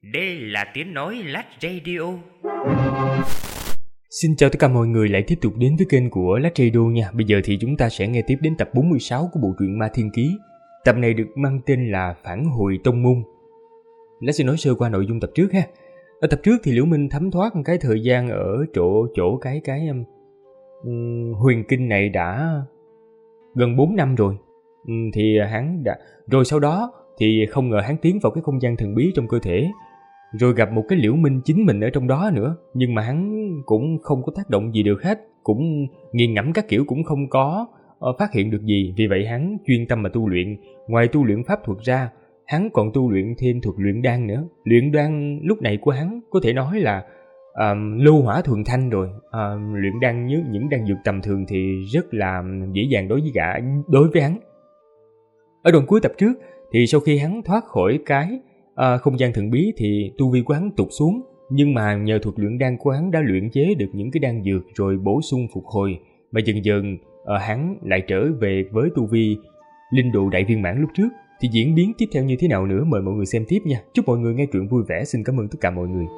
Đây là tiếng nói Lát Radio. Xin chào tất cả mọi người lại tiếp tục đến với kênh của Lát Radio nha. Bây giờ thì chúng ta sẽ nghe tiếp đến tập 46 của bộ truyện Ma Thiên Ký. Tập này được mang tên là Phản hồi tông môn. Lát sẽ nói sơ qua nội dung tập trước ha. Ở tập trước thì Liễu Minh thấm thoát một cái thời gian ở chỗ cái huyền kinh này đã gần 4 năm rồi. Thì hắn đã rồi sau đó thì không ngờ hắn tiến vào cái không gian thần bí trong cơ thể, rồi gặp một cái Liễu Minh chính mình ở trong đó nữa, nhưng mà hắn cũng không có tác động gì được hết, cũng nghiền ngẫm các kiểu cũng không có phát hiện được gì. Vì vậy hắn chuyên tâm mà tu luyện. Ngoài tu luyện pháp thuật ra, hắn còn tu luyện thêm thuật luyện đan nữa. Luyện đan lúc này của hắn có thể nói là lô hỏa thuần thanh rồi. Luyện đan như những đan dược tầm thường thì rất là dễ dàng đối với hắn. Ở đoạn cuối tập trước thì sau khi hắn thoát khỏi cái không gian thần bí thì tu vi của hắn tụt xuống, nhưng mà nhờ thuật luyện đan của hắn đã luyện chế được những cái đan dược rồi bổ sung phục hồi, mà dần dần hắn lại trở về với tu vi linh độ đại viên mãn lúc trước. Thì diễn biến tiếp theo như thế nào nữa mời mọi người xem tiếp nha. Chúc mọi người nghe truyện vui vẻ. Xin cảm ơn tất cả mọi người.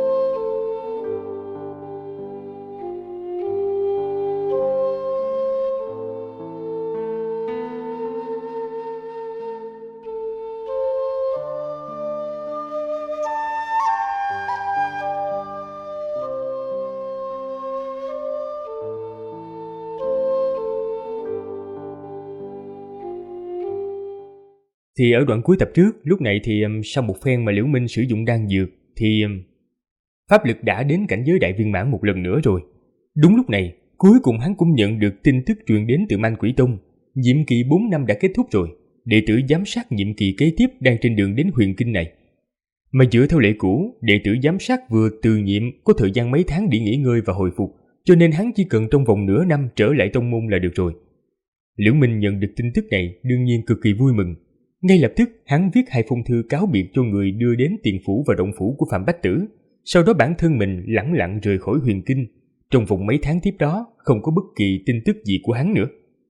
Thì ở đoạn cuối tập trước, lúc này thì sau một phen mà Liễu Minh sử dụng đan dược thì pháp lực đã đến cảnh giới đại viên mãn một lần nữa rồi. Đúng lúc này, cuối cùng hắn cũng nhận được tin tức truyền đến từ Man Quỷ Tông. Nhiệm kỳ 4 năm đã kết thúc rồi, đệ tử giám sát nhiệm kỳ kế tiếp đang trên đường đến huyền kinh này. Mà dựa theo lệ cũ, đệ tử giám sát vừa từ nhiệm có thời gian mấy tháng để nghỉ ngơi và hồi phục, cho nên hắn chỉ cần trong vòng nửa năm trở lại tông môn là được rồi. Liễu Minh nhận được tin tức này đương nhiên cực kỳ vui mừng. Ngay lập tức hắn viết 2 phong thư cáo biệt cho người đưa đến tiền phủ và động phủ của Phạm Bách Tử. Sau đó bản thân mình lẳng lặng rời khỏi huyền kinh. Trong vòng mấy tháng tiếp đó không có bất kỳ tin tức gì của hắn nữa.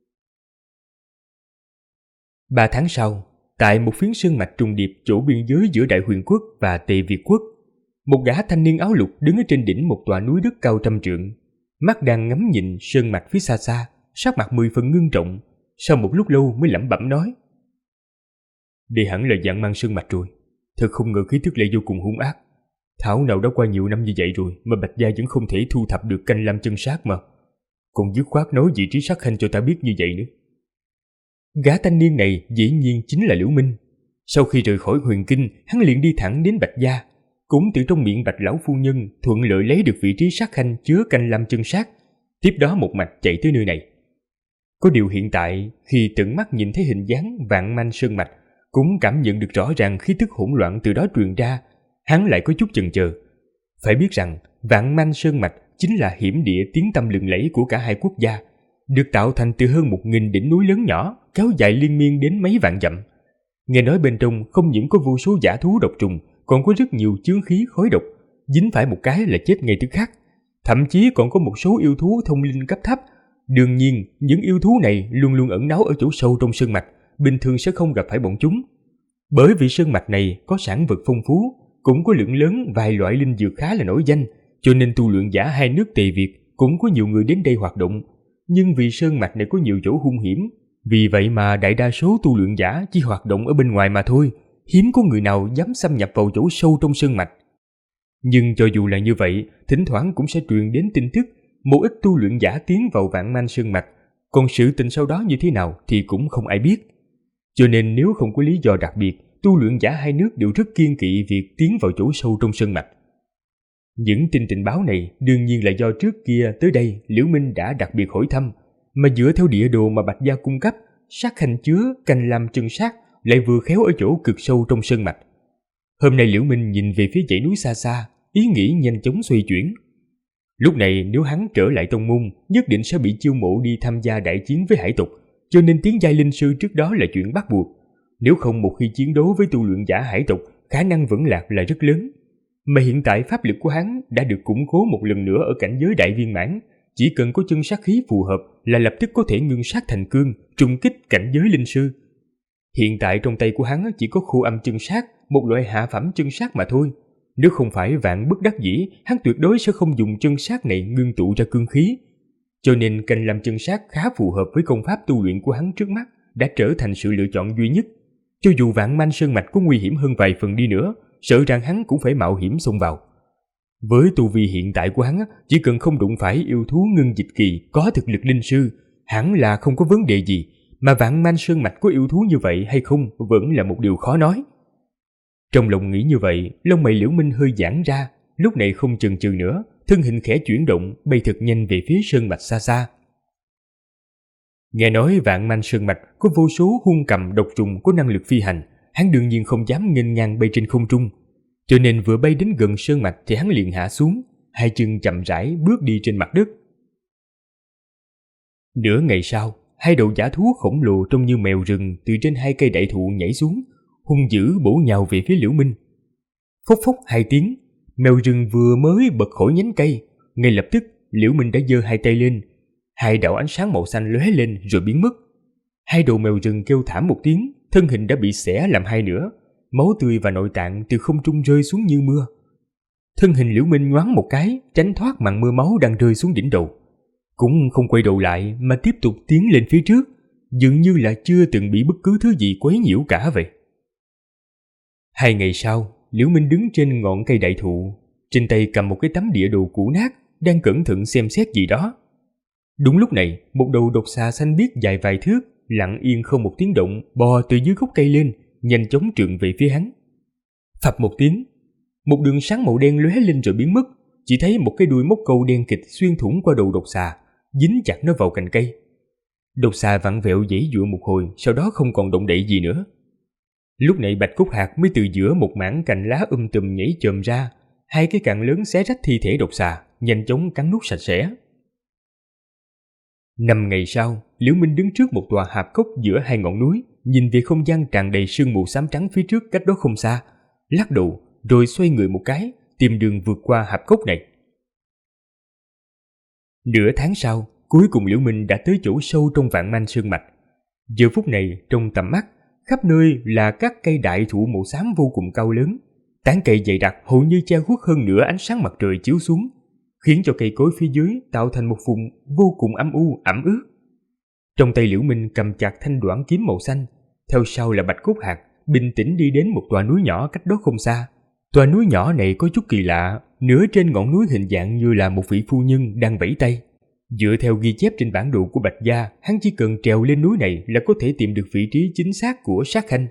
3 tháng sau, tại một phiến sơn mạch trùng điệp chỗ biên giới giữa Đại Huyền Quốc và Tề Việt Quốc, một gã thanh niên áo lục đứng ở trên đỉnh một tòa núi đất cao trăm trượng, mắt đang ngắm nhìn sơn mạch phía xa xa, sắc mặt 10 phần ngưng trọng. Sau một lúc lâu mới lẩm bẩm nói: "Đây hẳn là Vạn Mang Sơn Mạch rồi. Thật không ngờ khí tức lại vô cùng hung ác. Thảo nào đã qua nhiều năm như vậy rồi mà Bạch Gia vẫn không thể thu thập được canh lam chân sát mà. Còn dứt khoát nói vị trí sát khanh cho ta biết như vậy nữa." Gã thanh niên này dĩ nhiên chính là Liễu Minh. Sau khi rời khỏi huyền kinh, hắn liền đi thẳng đến Bạch Gia, cũng từ trong miệng Bạch lão phu nhân thuận lợi lấy được vị trí sát khanh chứa canh lam chân sát, tiếp đó một mạch chạy tới nơi này. Có điều hiện tại khi tận mắt nhìn thấy hình dáng Vạn Mang Sơn Mạch, cũng cảm nhận được rõ ràng khí tức hỗn loạn từ đó truyền ra, hắn lại có chút chần chờ. Phải biết rằng Vạn Mang Sơn Mạch chính là hiểm địa tiếng tăm lừng lẫy của cả hai quốc gia, được tạo thành từ hơn 1000 đỉnh núi lớn nhỏ kéo dài liên miên đến mấy vạn dặm. Nghe nói bên trong không những có vô số dã thú độc trùng, còn có rất nhiều chướng khí khói độc, dính phải một cái là chết ngay tức khắc. Thậm chí còn có một số yêu thú thông linh cấp thấp. Đương nhiên những yêu thú này luôn luôn ẩn náu ở chỗ sâu trong sơn mạch, bình thường sẽ không gặp phải bọn chúng. Bởi vì sơn mạch này có sản vật phong phú, cũng có lượng lớn vài loại linh dược khá là nổi danh, cho nên tu luyện giả hai nước Tề Việt cũng có nhiều người đến đây hoạt động. Nhưng vì sơn mạch này có nhiều chỗ hung hiểm, vì vậy mà đại đa số tu luyện giả chỉ hoạt động ở bên ngoài mà thôi, hiếm có người nào dám xâm nhập vào chỗ sâu trong sơn mạch. Nhưng cho dù là như vậy, thỉnh thoảng cũng sẽ truyền đến tin tức một ít tu luyện giả tiến vào Vạn Mang Sơn Mạch, còn sự tình sau đó như thế nào thì cũng không ai biết. Cho nên nếu không có lý do đặc biệt, tu luyện giả hai nước đều rất kiêng kỵ việc tiến vào chỗ sâu trong sơn mạch. Những tin tình báo này đương nhiên là do trước kia tới đây Liễu Minh đã đặc biệt hỏi thăm, mà dựa theo địa đồ mà Bạch Gia cung cấp, sát khanh chứa canh lam chân sát lại vừa khéo ở chỗ cực sâu trong sơn mạch. Hôm nay Liễu Minh nhìn về phía dãy núi xa xa, ý nghĩ nhanh chóng xoay chuyển. Lúc này nếu hắn trở lại tông môn, nhất định sẽ bị chiêu mộ đi tham gia đại chiến với hải tộc, cho nên tiến giai linh sư trước đó là chuyện bắt buộc. Nếu không một khi chiến đấu với tu luyện giả hải tộc, khả năng vẫn lạc là rất lớn. Mà hiện tại pháp lực của hắn đã được củng cố một lần nữa ở cảnh giới đại viên mãn, chỉ cần có chân sát khí phù hợp là lập tức có thể ngưng sát thành cương, trùng kích cảnh giới linh sư. Hiện tại trong tay của hắn chỉ có khu âm chân sát, một loại hạ phẩm chân sát mà thôi. Nếu không phải vạn bất đắc dĩ, hắn tuyệt đối sẽ không dùng chân sát này ngưng tụ ra cương khí. Cho nên canh làm chân sát khá phù hợp với công pháp tu luyện của hắn trước mắt, đã trở thành sự lựa chọn duy nhất. Cho dù Vạn Manh Sơn Mạch có nguy hiểm hơn vài phần đi nữa, sợ rằng hắn cũng phải mạo hiểm xông vào. Với tu vi hiện tại của hắn, chỉ cần không đụng phải yêu thú ngưng dịch kỳ có thực lực linh sư, hẳn là không có vấn đề gì. Mà Vạn Manh Sơn Mạch có yêu thú như vậy hay không vẫn là một điều khó nói. Trong lòng nghĩ như vậy, lông mày Liễu Minh hơi giãn ra, lúc này không chần chừ nữa, thân hình khẽ chuyển động, bay thật nhanh về phía sơn mạch xa xa. Nghe nói Vạn Manh Sơn Mạch có vô số hung cầm độc trùng có năng lực phi hành, hắn đương nhiên không dám nghênh ngang bay trên không trung, cho nên vừa bay đến gần sơn mạch thì hắn liền hạ xuống, hai chân chậm rãi bước đi trên mặt đất. Nửa ngày sau, hai đầu dã thú khổng lồ trông như mèo rừng từ trên hai cây đại thụ nhảy xuống, hung dữ bổ nhào về phía Liễu Minh. Phốc phốc hai tiếng, mèo rừng vừa mới bật khỏi nhánh cây, ngay lập tức Liễu Minh đã giơ hai tay lên, hai đạo ánh sáng màu xanh lóe lên rồi biến mất. Hai đầu mèo rừng kêu thảm một tiếng, thân hình đã bị xẻ làm hai nửa, máu tươi và nội tạng từ không trung rơi xuống như mưa. Thân hình Liễu Minh nhoáng một cái, tránh thoát màn mưa máu đang rơi xuống đỉnh đầu, cũng không quay đầu lại mà tiếp tục tiến lên phía trước, dường như là chưa từng bị bất cứ thứ gì quấy nhiễu cả vậy. 2 ngày sau, Liễu Minh đứng trên ngọn cây đại thụ, trên tay cầm một cái tấm địa đồ cũ nát, đang cẩn thận xem xét gì đó. Đúng lúc này, một đầu độc xà xanh biếc dài vài thước, lặng yên không một tiếng động bò từ dưới gốc cây lên, nhanh chóng trườn về phía hắn. Phập một tiếng, một đường sáng màu đen lóe lên rồi biến mất, chỉ thấy một cái đuôi móc câu đen kịt xuyên thủng qua đầu độc xà, dính chặt nó vào cành cây. Độc xà vặn vẹo giãy giụa một hồi, sau đó không còn động đậy gì nữa. Lúc này Bạch Cốt Hạc mới từ giữa một mảng cành lá tùm nhảy chồm ra, hai cái cặn lớn xé rách thi thể độc xà, nhanh chóng cắn nuốt sạch sẽ. 5 ngày sau, Liễu Minh đứng trước một tòa hạp cốc giữa hai ngọn núi, nhìn về không gian tràn đầy sương mù xám trắng phía trước cách đó không xa, lắc đầu rồi xoay người một cái, tìm đường vượt qua hạp cốc này. Nửa tháng sau, cuối cùng Liễu Minh đã tới chỗ sâu trong Vạn Manh Sơn Mạch. Giờ phút này, trong tầm mắt, khắp nơi là các cây đại thụ màu xám vô cùng cao lớn, tán cây dày đặc hầu như che khuất hơn nửa ánh sáng mặt trời chiếu xuống, khiến cho cây cối phía dưới tạo thành một vùng vô cùng âm u, ẩm ướt. Trong tay Liễu Minh cầm chặt thanh đoản kiếm màu xanh, theo sau là Bạch Cốt Hạc, bình tĩnh đi đến một tòa núi nhỏ cách đó không xa. Tòa núi nhỏ này có chút kỳ lạ, nửa trên ngọn núi hình dạng như là một vị phu nhân đang vẫy tay. Dựa theo ghi chép trên bản đồ của Bạch gia, hắn chỉ cần trèo lên núi này là có thể tìm được vị trí chính xác của sát khanh.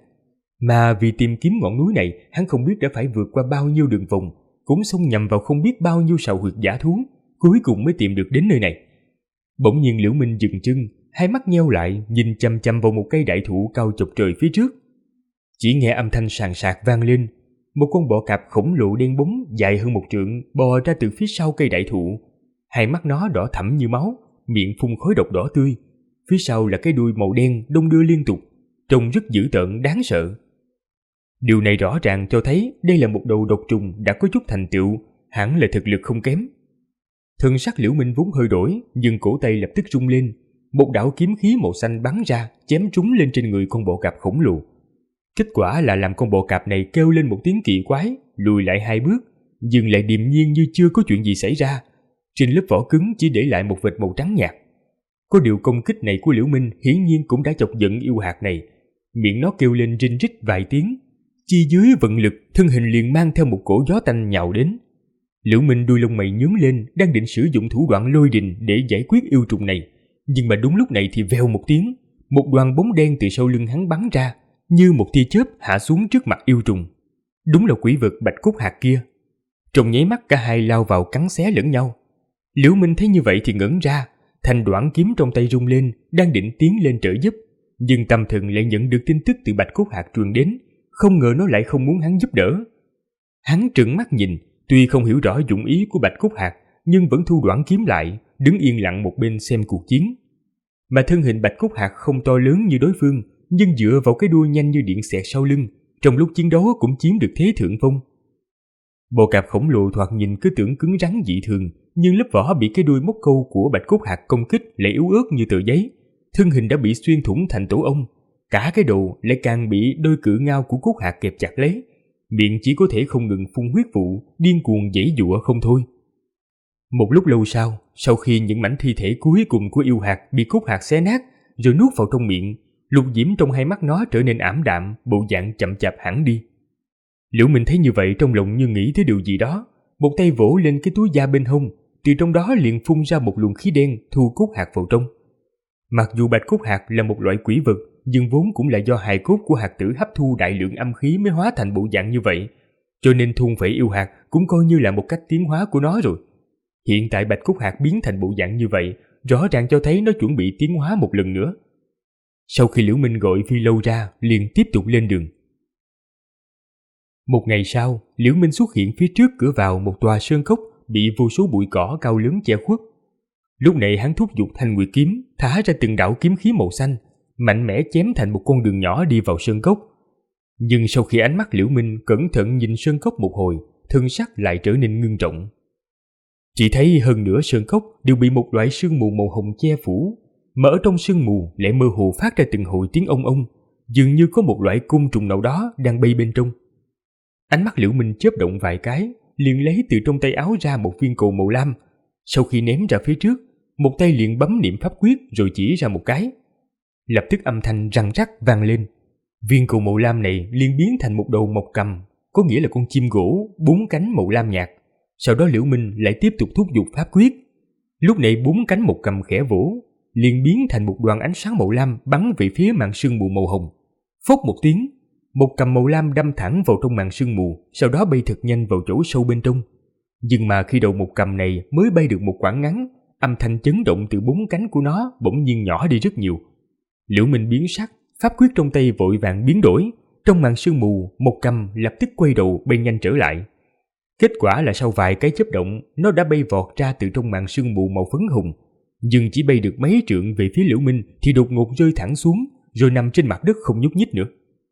Mà vì tìm kiếm ngọn núi này, hắn không biết đã phải vượt qua bao nhiêu đường vòng, cũng xông nhầm vào không biết bao nhiêu sào huyệt dã thú, cuối cùng mới tìm được đến nơi này. Bỗng nhiên Liễu Minh dừng chân, hai mắt nheo lại, nhìn chằm chằm vào một cây đại thụ cao chọc trời phía trước. Chỉ nghe âm thanh sàn sạc vang lên, một con bọ cạp khổng lồ đen bóng dài hơn 1 trượng bò ra từ phía sau cây đại thụ. Hai mắt nó đỏ thẫm như máu, miệng phun khói độc đỏ tươi. Phía sau là cái đuôi màu đen đong đưa liên tục, trông rất dữ tợn đáng sợ. Điều này rõ ràng cho thấy đây là một đầu độc trùng đã có chút thành tựu, hẳn là thực lực không kém. Thân sắc Liễu Minh vốn hơi đổi, nhưng cổ tay lập tức rung lên, một đạo kiếm khí màu xanh bắn ra, chém trúng lên trên người con bọ cạp khổng lồ. Kết quả là làm con bọ cạp này kêu lên một tiếng kỳ quái, lùi lại 2 bước, dừng lại điềm nhiên như chưa có chuyện gì xảy ra. Trên lớp vỏ cứng chỉ để lại một vệt màu trắng nhạt. Có điều công kích này của Liễu Minh hiển nhiên cũng đã chọc giận yêu hạt này, miệng nó kêu lên rinh rít vài tiếng, chi dưới vận lực, thân hình liền mang theo một cổ gió tanh nhào đến. Liễu Minh đuôi lông mày nhướng lên, đang định sử dụng thủ đoạn lôi đình để giải quyết yêu trùng này, nhưng mà đúng lúc này thì vèo một tiếng, một đoàn bóng đen từ sau lưng hắn bắn ra, như một tia chớp hạ xuống trước mặt yêu trùng. Đúng là quỷ vật Bạch Cốt Hạc kia. Trong nháy mắt cả hai lao vào cắn xé lẫn nhau. Liễu Minh thấy như vậy thì ngẩn ra, thanh đoản kiếm trong tay rung lên, đang định tiến lên trợ giúp, nhưng tâm thần lại nhận được tin tức từ Bạch Cốt Hạc truyền đến, không ngờ nó lại không muốn hắn giúp đỡ. Hắn trừng mắt nhìn, tuy không hiểu rõ dụng ý của Bạch Cốt Hạc, nhưng vẫn thu đoản kiếm lại, đứng yên lặng một bên xem cuộc chiến. Mà thân hình Bạch Cốt Hạc không to lớn như đối phương, nhưng dựa vào cái đuôi nhanh như điện xẹt sau lưng, trong lúc chiến đấu cũng chiếm được thế thượng phong. Bọ cạp khổng lồ thoạt nhìn cứ tưởng cứng rắn dị thường, nhưng lớp vỏ bị cái đuôi móc câu của Bạch Cốt Hạc công kích lại yếu ớt như tờ giấy, thân hình đã bị xuyên thủng thành tổ ong, cả cái đầu lại càng bị đôi cự ngao của Cốt Hạc kẹp chặt lấy, miệng chỉ có thể không ngừng phun huyết vụ, điên cuồng giãy giụa không thôi. Một lúc lâu sau khi những mảnh thi thể cuối cùng của yêu hạt bị cốt hạt xé nát rồi nuốt vào trong miệng, lục diễm trong hai mắt nó trở nên ảm đạm, bộ dạng chậm chạp hẳn đi. Liễu Minh thấy như vậy trong lòng như nghĩ tới điều gì đó, một tay vỗ lên cái túi da bên hông, từ trong đó liền phun ra một luồng khí đen thu cốt hạt vào trong. Mặc dù bạch cốt hạt là một loại quỷ vật, nhưng vốn cũng là do hài cốt của hạt tử hấp thu đại lượng âm khí mới hóa thành bộ dạng như vậy, cho nên thôn phệ yêu hạt cũng coi như là một cách tiến hóa của nó rồi. Hiện tại bạch cốt hạt biến thành bộ dạng như vậy, rõ ràng cho thấy nó chuẩn bị tiến hóa một lần nữa. Sau khi Liễu Minh gọi Phi Lâu ra, liền tiếp tục lên đường. Một ngày sau, Liễu Minh xuất hiện phía trước cửa vào một tòa sơn cốc bị vô số bụi cỏ cao lớn che khuất. Lúc này hắn thúc giục Thanh Nguyệt kiếm, thả ra từng đạo kiếm khí màu xanh, mạnh mẽ chém thành một con đường nhỏ đi vào sơn cốc. Nhưng sau khi ánh mắt Liễu Minh cẩn thận nhìn sơn cốc một hồi, thân sắc lại trở nên ngưng trọng. Chỉ thấy hơn nửa sơn cốc đều bị một loại sương mù màu hồng che phủ, mà ở trong sương mù lại mơ hồ phát ra từng hồi tiếng ong ong, dường như có một loại côn trùng nào đó đang bay bên trong. Ánh mắt Liễu Minh chớp động vài cái, liền lấy từ trong tay áo ra một viên cầu màu lam. Sau khi ném ra phía trước, một tay liền bấm niệm pháp quyết rồi chỉ ra một cái. Lập tức âm thanh răng rắc vang lên. Viên cầu màu lam này liền biến thành một đầu mộc cầm, có nghĩa là con chim gỗ bốn cánh màu lam nhạt. Sau đó Liễu Minh lại tiếp tục thúc giục pháp quyết. Lúc này bốn cánh mộc cầm khẽ vỗ, liền biến thành một đoàn ánh sáng màu lam bắn về phía màn sương mù màu hồng. Phốc một tiếng, một cầm màu lam đâm thẳng vào trong màn sương mù, sau đó bay thật nhanh vào chỗ sâu bên trong. Nhưng mà khi đầu một cầm này mới bay được một quãng ngắn, âm thanh chấn động từ bốn cánh của nó bỗng nhiên nhỏ đi rất nhiều. Liễu Minh biến sắc, pháp quyết trong tay vội vàng biến đổi. Trong màn sương mù, một cầm lập tức quay đầu bay nhanh trở lại. Kết quả là sau vài cái chớp động, nó đã bay vọt ra từ trong màn sương mù màu phấn hồng. Nhưng chỉ bay được mấy trượng về phía Liễu Minh thì đột ngột rơi thẳng xuống, rồi nằm trên mặt đất không nhúc nhích nữa.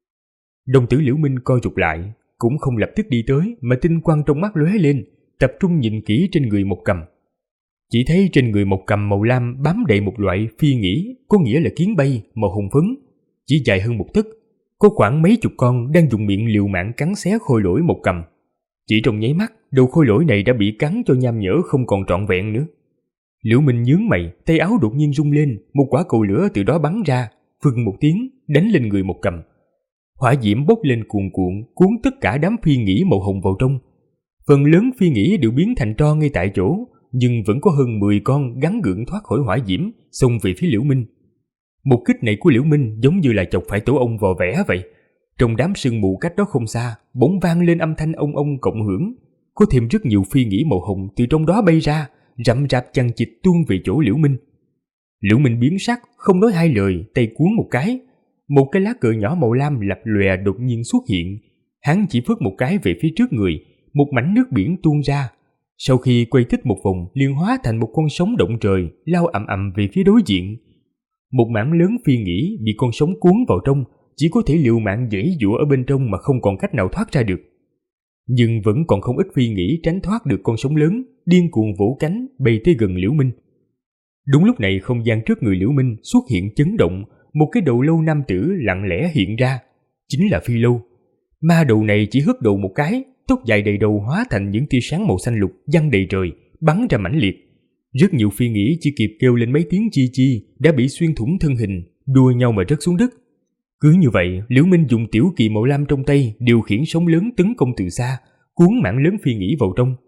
Đồng tử Liễu Minh co rụt lại, cũng không lập tức đi tới mà tinh quang trong mắt lóe lên, tập trung nhìn kỹ trên người một cầm. Chỉ thấy trên người một cầm màu lam bám đầy một loại phi nghĩ, có nghĩa là kiến bay màu hồng phấn, chỉ dài hơn một tấc, có khoảng mấy chục con đang dùng miệng liều mạng cắn xé khôi lỗi một cầm. Chỉ trong nháy mắt, đầu khôi lỗi này đã bị cắn cho nham nhở không còn trọn vẹn nữa. Liễu Minh nhướng mày, tay áo đột nhiên rung lên, một quả cầu lửa từ đó bắn ra, phừng một tiếng đánh lên người một cầm. Hỏa diễm bốc lên cuồn cuộn, cuốn tất cả đám phi nghĩ màu hồng vào trong. Phần lớn phi nghĩ đều biến thành tro ngay tại chỗ, nhưng vẫn có hơn 10 con gắng gượng thoát khỏi hỏa diễm, xông về phía Liễu Minh. Một kích này của Liễu Minh giống như là chọc phải tổ ong vò vẽ vậy. Trong đám sương mù cách đó không xa, bỗng vang lên âm thanh ong ong cộng hưởng, có thêm rất nhiều phi nghĩ màu hồng từ trong đó bay ra, rậm rạp chằng chịt tuôn về chỗ Liễu Minh. Liễu Minh biến sắc, không nói hai lời, tay cuốn một cái lá cờ nhỏ màu lam lập lòe đột nhiên xuất hiện. Hắn chỉ phất một cái về phía trước người, một mảnh nước biển tuôn ra. Sau khi quay tích một vòng, liền hóa thành một con sóng động trời, lao ầm ầm về phía đối diện. Một mảng lớn phi nghĩ bị con sóng cuốn vào trong, chỉ có thể liều mạng giãy giụa ở bên trong mà không còn cách nào thoát ra được. Nhưng vẫn còn không ít phi nghĩ tránh thoát được con sóng lớn, điên cuồng vỗ cánh bay tới gần Liễu Minh. Đúng lúc này không gian trước người Liễu Minh xuất hiện chấn động, một cái đầu lâu nam tử lặng lẽ hiện ra, chính là Phi Lâu. Ma đầu này chỉ hất đầu một cái, tóc dài đầy đầu hóa thành những tia sáng màu xanh lục giăng đầy trời, bắn ra mãnh liệt. Rất nhiều phi nghĩ chỉ kịp kêu lên mấy tiếng chi chi đã bị xuyên thủng thân hình, đua nhau mà rớt xuống đất. Cứ như vậy, Liễu Minh dùng tiểu kỳ màu lam trong tay điều khiển sóng lớn tấn công từ xa, cuốn mảng lớn phi nghĩ vào trong.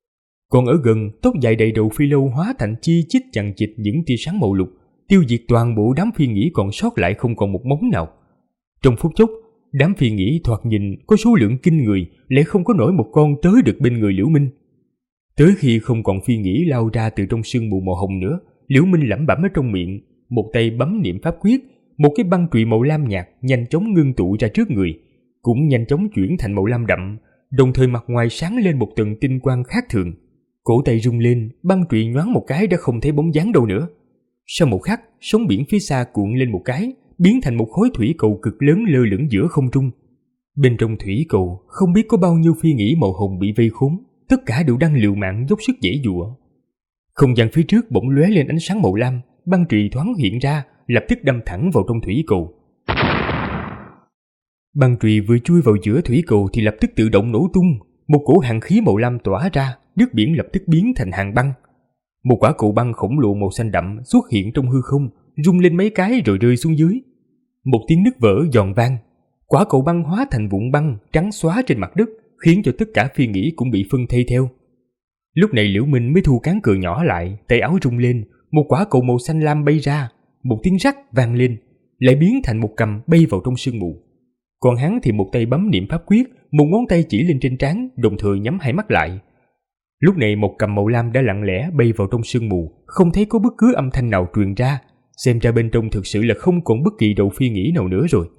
Còn ở gần, tóc dài đầy đầu Phi Lâu hóa thành chi chít chằng chịt những tia sáng màu lục, tiêu diệt toàn bộ đám phi nghĩ còn sót lại không còn một mống nào. Trong phút chốc, đám phi nghĩ thoạt nhìn có số lượng kinh người, lại không có nổi một con tới được bên người Liễu Minh. Tới khi không còn phi nghĩ lao ra từ trong sương mù màu hồng nữa, Liễu Minh lẩm bẩm ở trong miệng, một tay bấm niệm pháp quyết, một cái băng chùy màu lam nhạt nhanh chóng ngưng tụ ra trước người, cũng nhanh chóng chuyển thành màu lam đậm, đồng thời mặt ngoài sáng lên một tầng tinh quang khác thường. Cổ tay rung lên, băng chùy nhoáng một cái đã không thấy bóng dáng đâu nữa. Sau một khắc, sóng biển phía xa cuộn lên một cái, biến thành một khối thủy cầu cực lớn lơ lửng giữa không trung. Bên trong thủy cầu không biết có bao nhiêu phi nghĩ màu hồng bị vây khốn, tất cả đều đang liều mạng dốc sức giãy giụa. Không gian phía trước bỗng lóe lên ánh sáng màu lam, băng chùy thoáng hiện ra, lập tức đâm thẳng vào trong thủy cầu. Băng chùy vừa chui vào giữa thủy cầu thì lập tức tự động nổ tung, một cỗ hàn khí màu lam tỏa ra, nước biển lập tức biến thành hàng băng. Một quả cầu băng khổng lồ màu xanh đậm xuất hiện trong hư không, rung lên mấy cái rồi rơi xuống dưới. Một tiếng nứt vỡ giòn vang, quả cầu băng hóa thành vụn băng trắng xóa trên mặt đất, khiến cho tất cả phi nghĩ cũng bị phân thây theo. Lúc này Liễu Minh mới thu cán cờ nhỏ lại, tay áo rung lên, một quả cầu màu xanh lam bay ra, một tiếng rắc vang lên, lại biến thành một cầm bay vào trong sương mù. Còn hắn thì một tay bấm niệm pháp quyết, một ngón tay chỉ lên trên trán, đồng thời nhắm hai mắt lại. Lúc này một cầm màu lam đã lặng lẽ bay vào trong sương mù, không thấy có bất cứ âm thanh nào truyền ra, xem ra bên trong thực sự là không còn bất kỳ đầu phi nghĩ nào nữa rồi.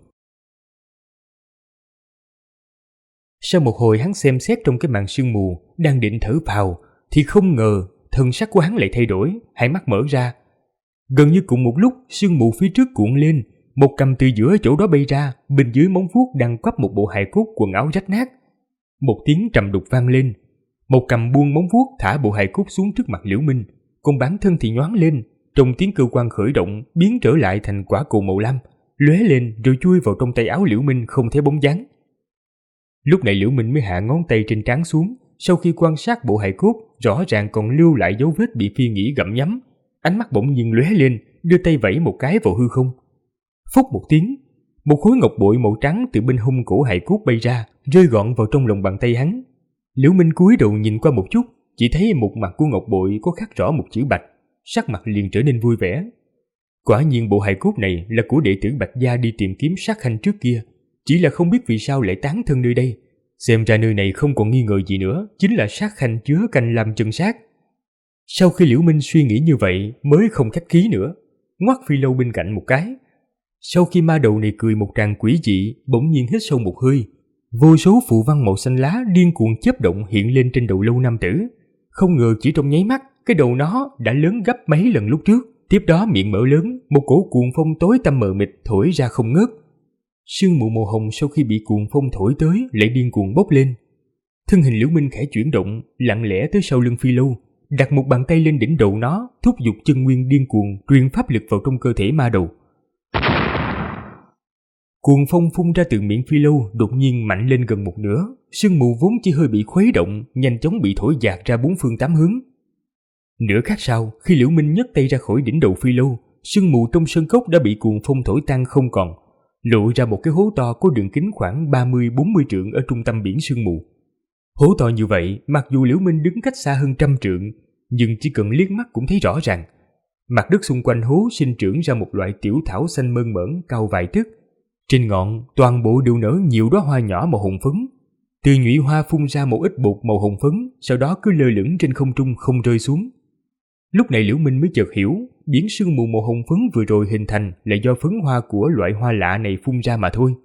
Sau một hồi hắn xem xét trong cái màn sương mù, đang định thở phào, thì không ngờ thần sắc của hắn lại thay đổi, hai mắt mở ra. Gần như cùng một lúc, sương mù phía trước cuộn lên, một cầm từ giữa chỗ đó bay ra, bên dưới móng vuốt đang quắp một bộ hài cốt quần áo rách nát. Một tiếng trầm đục vang lên, một cầm buông móng vuốt thả bộ hài cốt xuống trước mặt Liễu Minh, còn bản thân thì nhoáng lên, trong tiếng cơ quan khởi động biến trở lại thành quả cầu màu lam, lóe lên rồi chui vào trong tay áo Liễu Minh không thấy bóng dáng. Lúc này Liễu Minh mới hạ ngón tay trên trán xuống, sau khi quan sát bộ hài cốt, rõ ràng còn lưu lại dấu vết bị phi nghĩ gặm nhấm, ánh mắt bỗng nhiên lóe lên, đưa tay vẫy một cái vào hư không. Phúc một tiếng, một khối ngọc bội màu trắng từ bên hông cổ hài cốt bay ra, rơi gọn vào trong lòng bàn tay hắn. Liễu Minh cúi đầu nhìn qua một chút, chỉ thấy một mặt của ngọc bội có khắc rõ một chữ Bạch, sắc mặt liền trở nên vui vẻ. Quả nhiên bộ hài cốt này là của đệ tử Bạch gia đi tìm kiếm sát khanh trước kia, chỉ là không biết vì sao lại tán thân nơi đây. Xem ra nơi này không còn nghi ngờ gì nữa, chính là sát khanh chứa canh làm chân sát. Sau khi Liễu Minh suy nghĩ như vậy mới không khách khí nữa, ngoắt Phi Lâu bên cạnh một cái. Sau khi ma đầu này cười một tràng quỷ dị, bỗng nhiên hít sâu một hơi, vô số phù văn màu xanh lá điên cuồng chớp động hiện lên trên đầu lâu nam tử. Không ngờ chỉ trong nháy mắt, cái đầu nó đã lớn gấp mấy lần lúc trước. Tiếp đó miệng mở lớn, một cổ cuồng phong tối tăm mờ mịt thổi ra không ngớt. Sương mù màu hồng sau khi bị cuồng phong thổi tới lại điên cuồng bốc lên. Thân hình Liễu Minh khẽ chuyển động, lặng lẽ tới sau lưng Phi Lâu, đặt một bàn tay lên đỉnh đầu nó, thúc giục chân nguyên điên cuồng truyền pháp lực vào trong cơ thể ma đầu. Cuồng phong phun ra từ miệng Phi Lâu đột nhiên mạnh lên gần một nửa, sương mù vốn chỉ hơi bị khuấy động, nhanh chóng bị thổi dạt ra bốn phương tám hướng. Nửa khắc sau, khi Liễu Minh nhấc tay ra khỏi đỉnh đầu Phi Lâu, sương mù trong sơn cốc đã bị cuồng phong thổi tan không còn, lộ ra một cái hố to có đường kính khoảng 30-40 trượng ở trung tâm biển sương mù. Hố to như vậy, mặc dù Liễu Minh đứng cách xa hơn 100 trượng, nhưng chỉ cần liếc mắt cũng thấy rõ ràng. Mặt đất xung quanh hố sinh trưởng ra một loại tiểu thảo xanh mơn mởn cao vài tấc. Trên ngọn, toàn bộ đều nở nhiều đóa hoa nhỏ màu hồng phấn. Từ nhụy hoa phun ra một ít bột màu hồng phấn, sau đó cứ lơ lửng trên không trung không rơi xuống. Lúc này Liễu Minh mới chợt hiểu, biển sương mù màu hồng phấn vừa rồi hình thành là do phấn hoa của loại hoa lạ này phun ra mà thôi.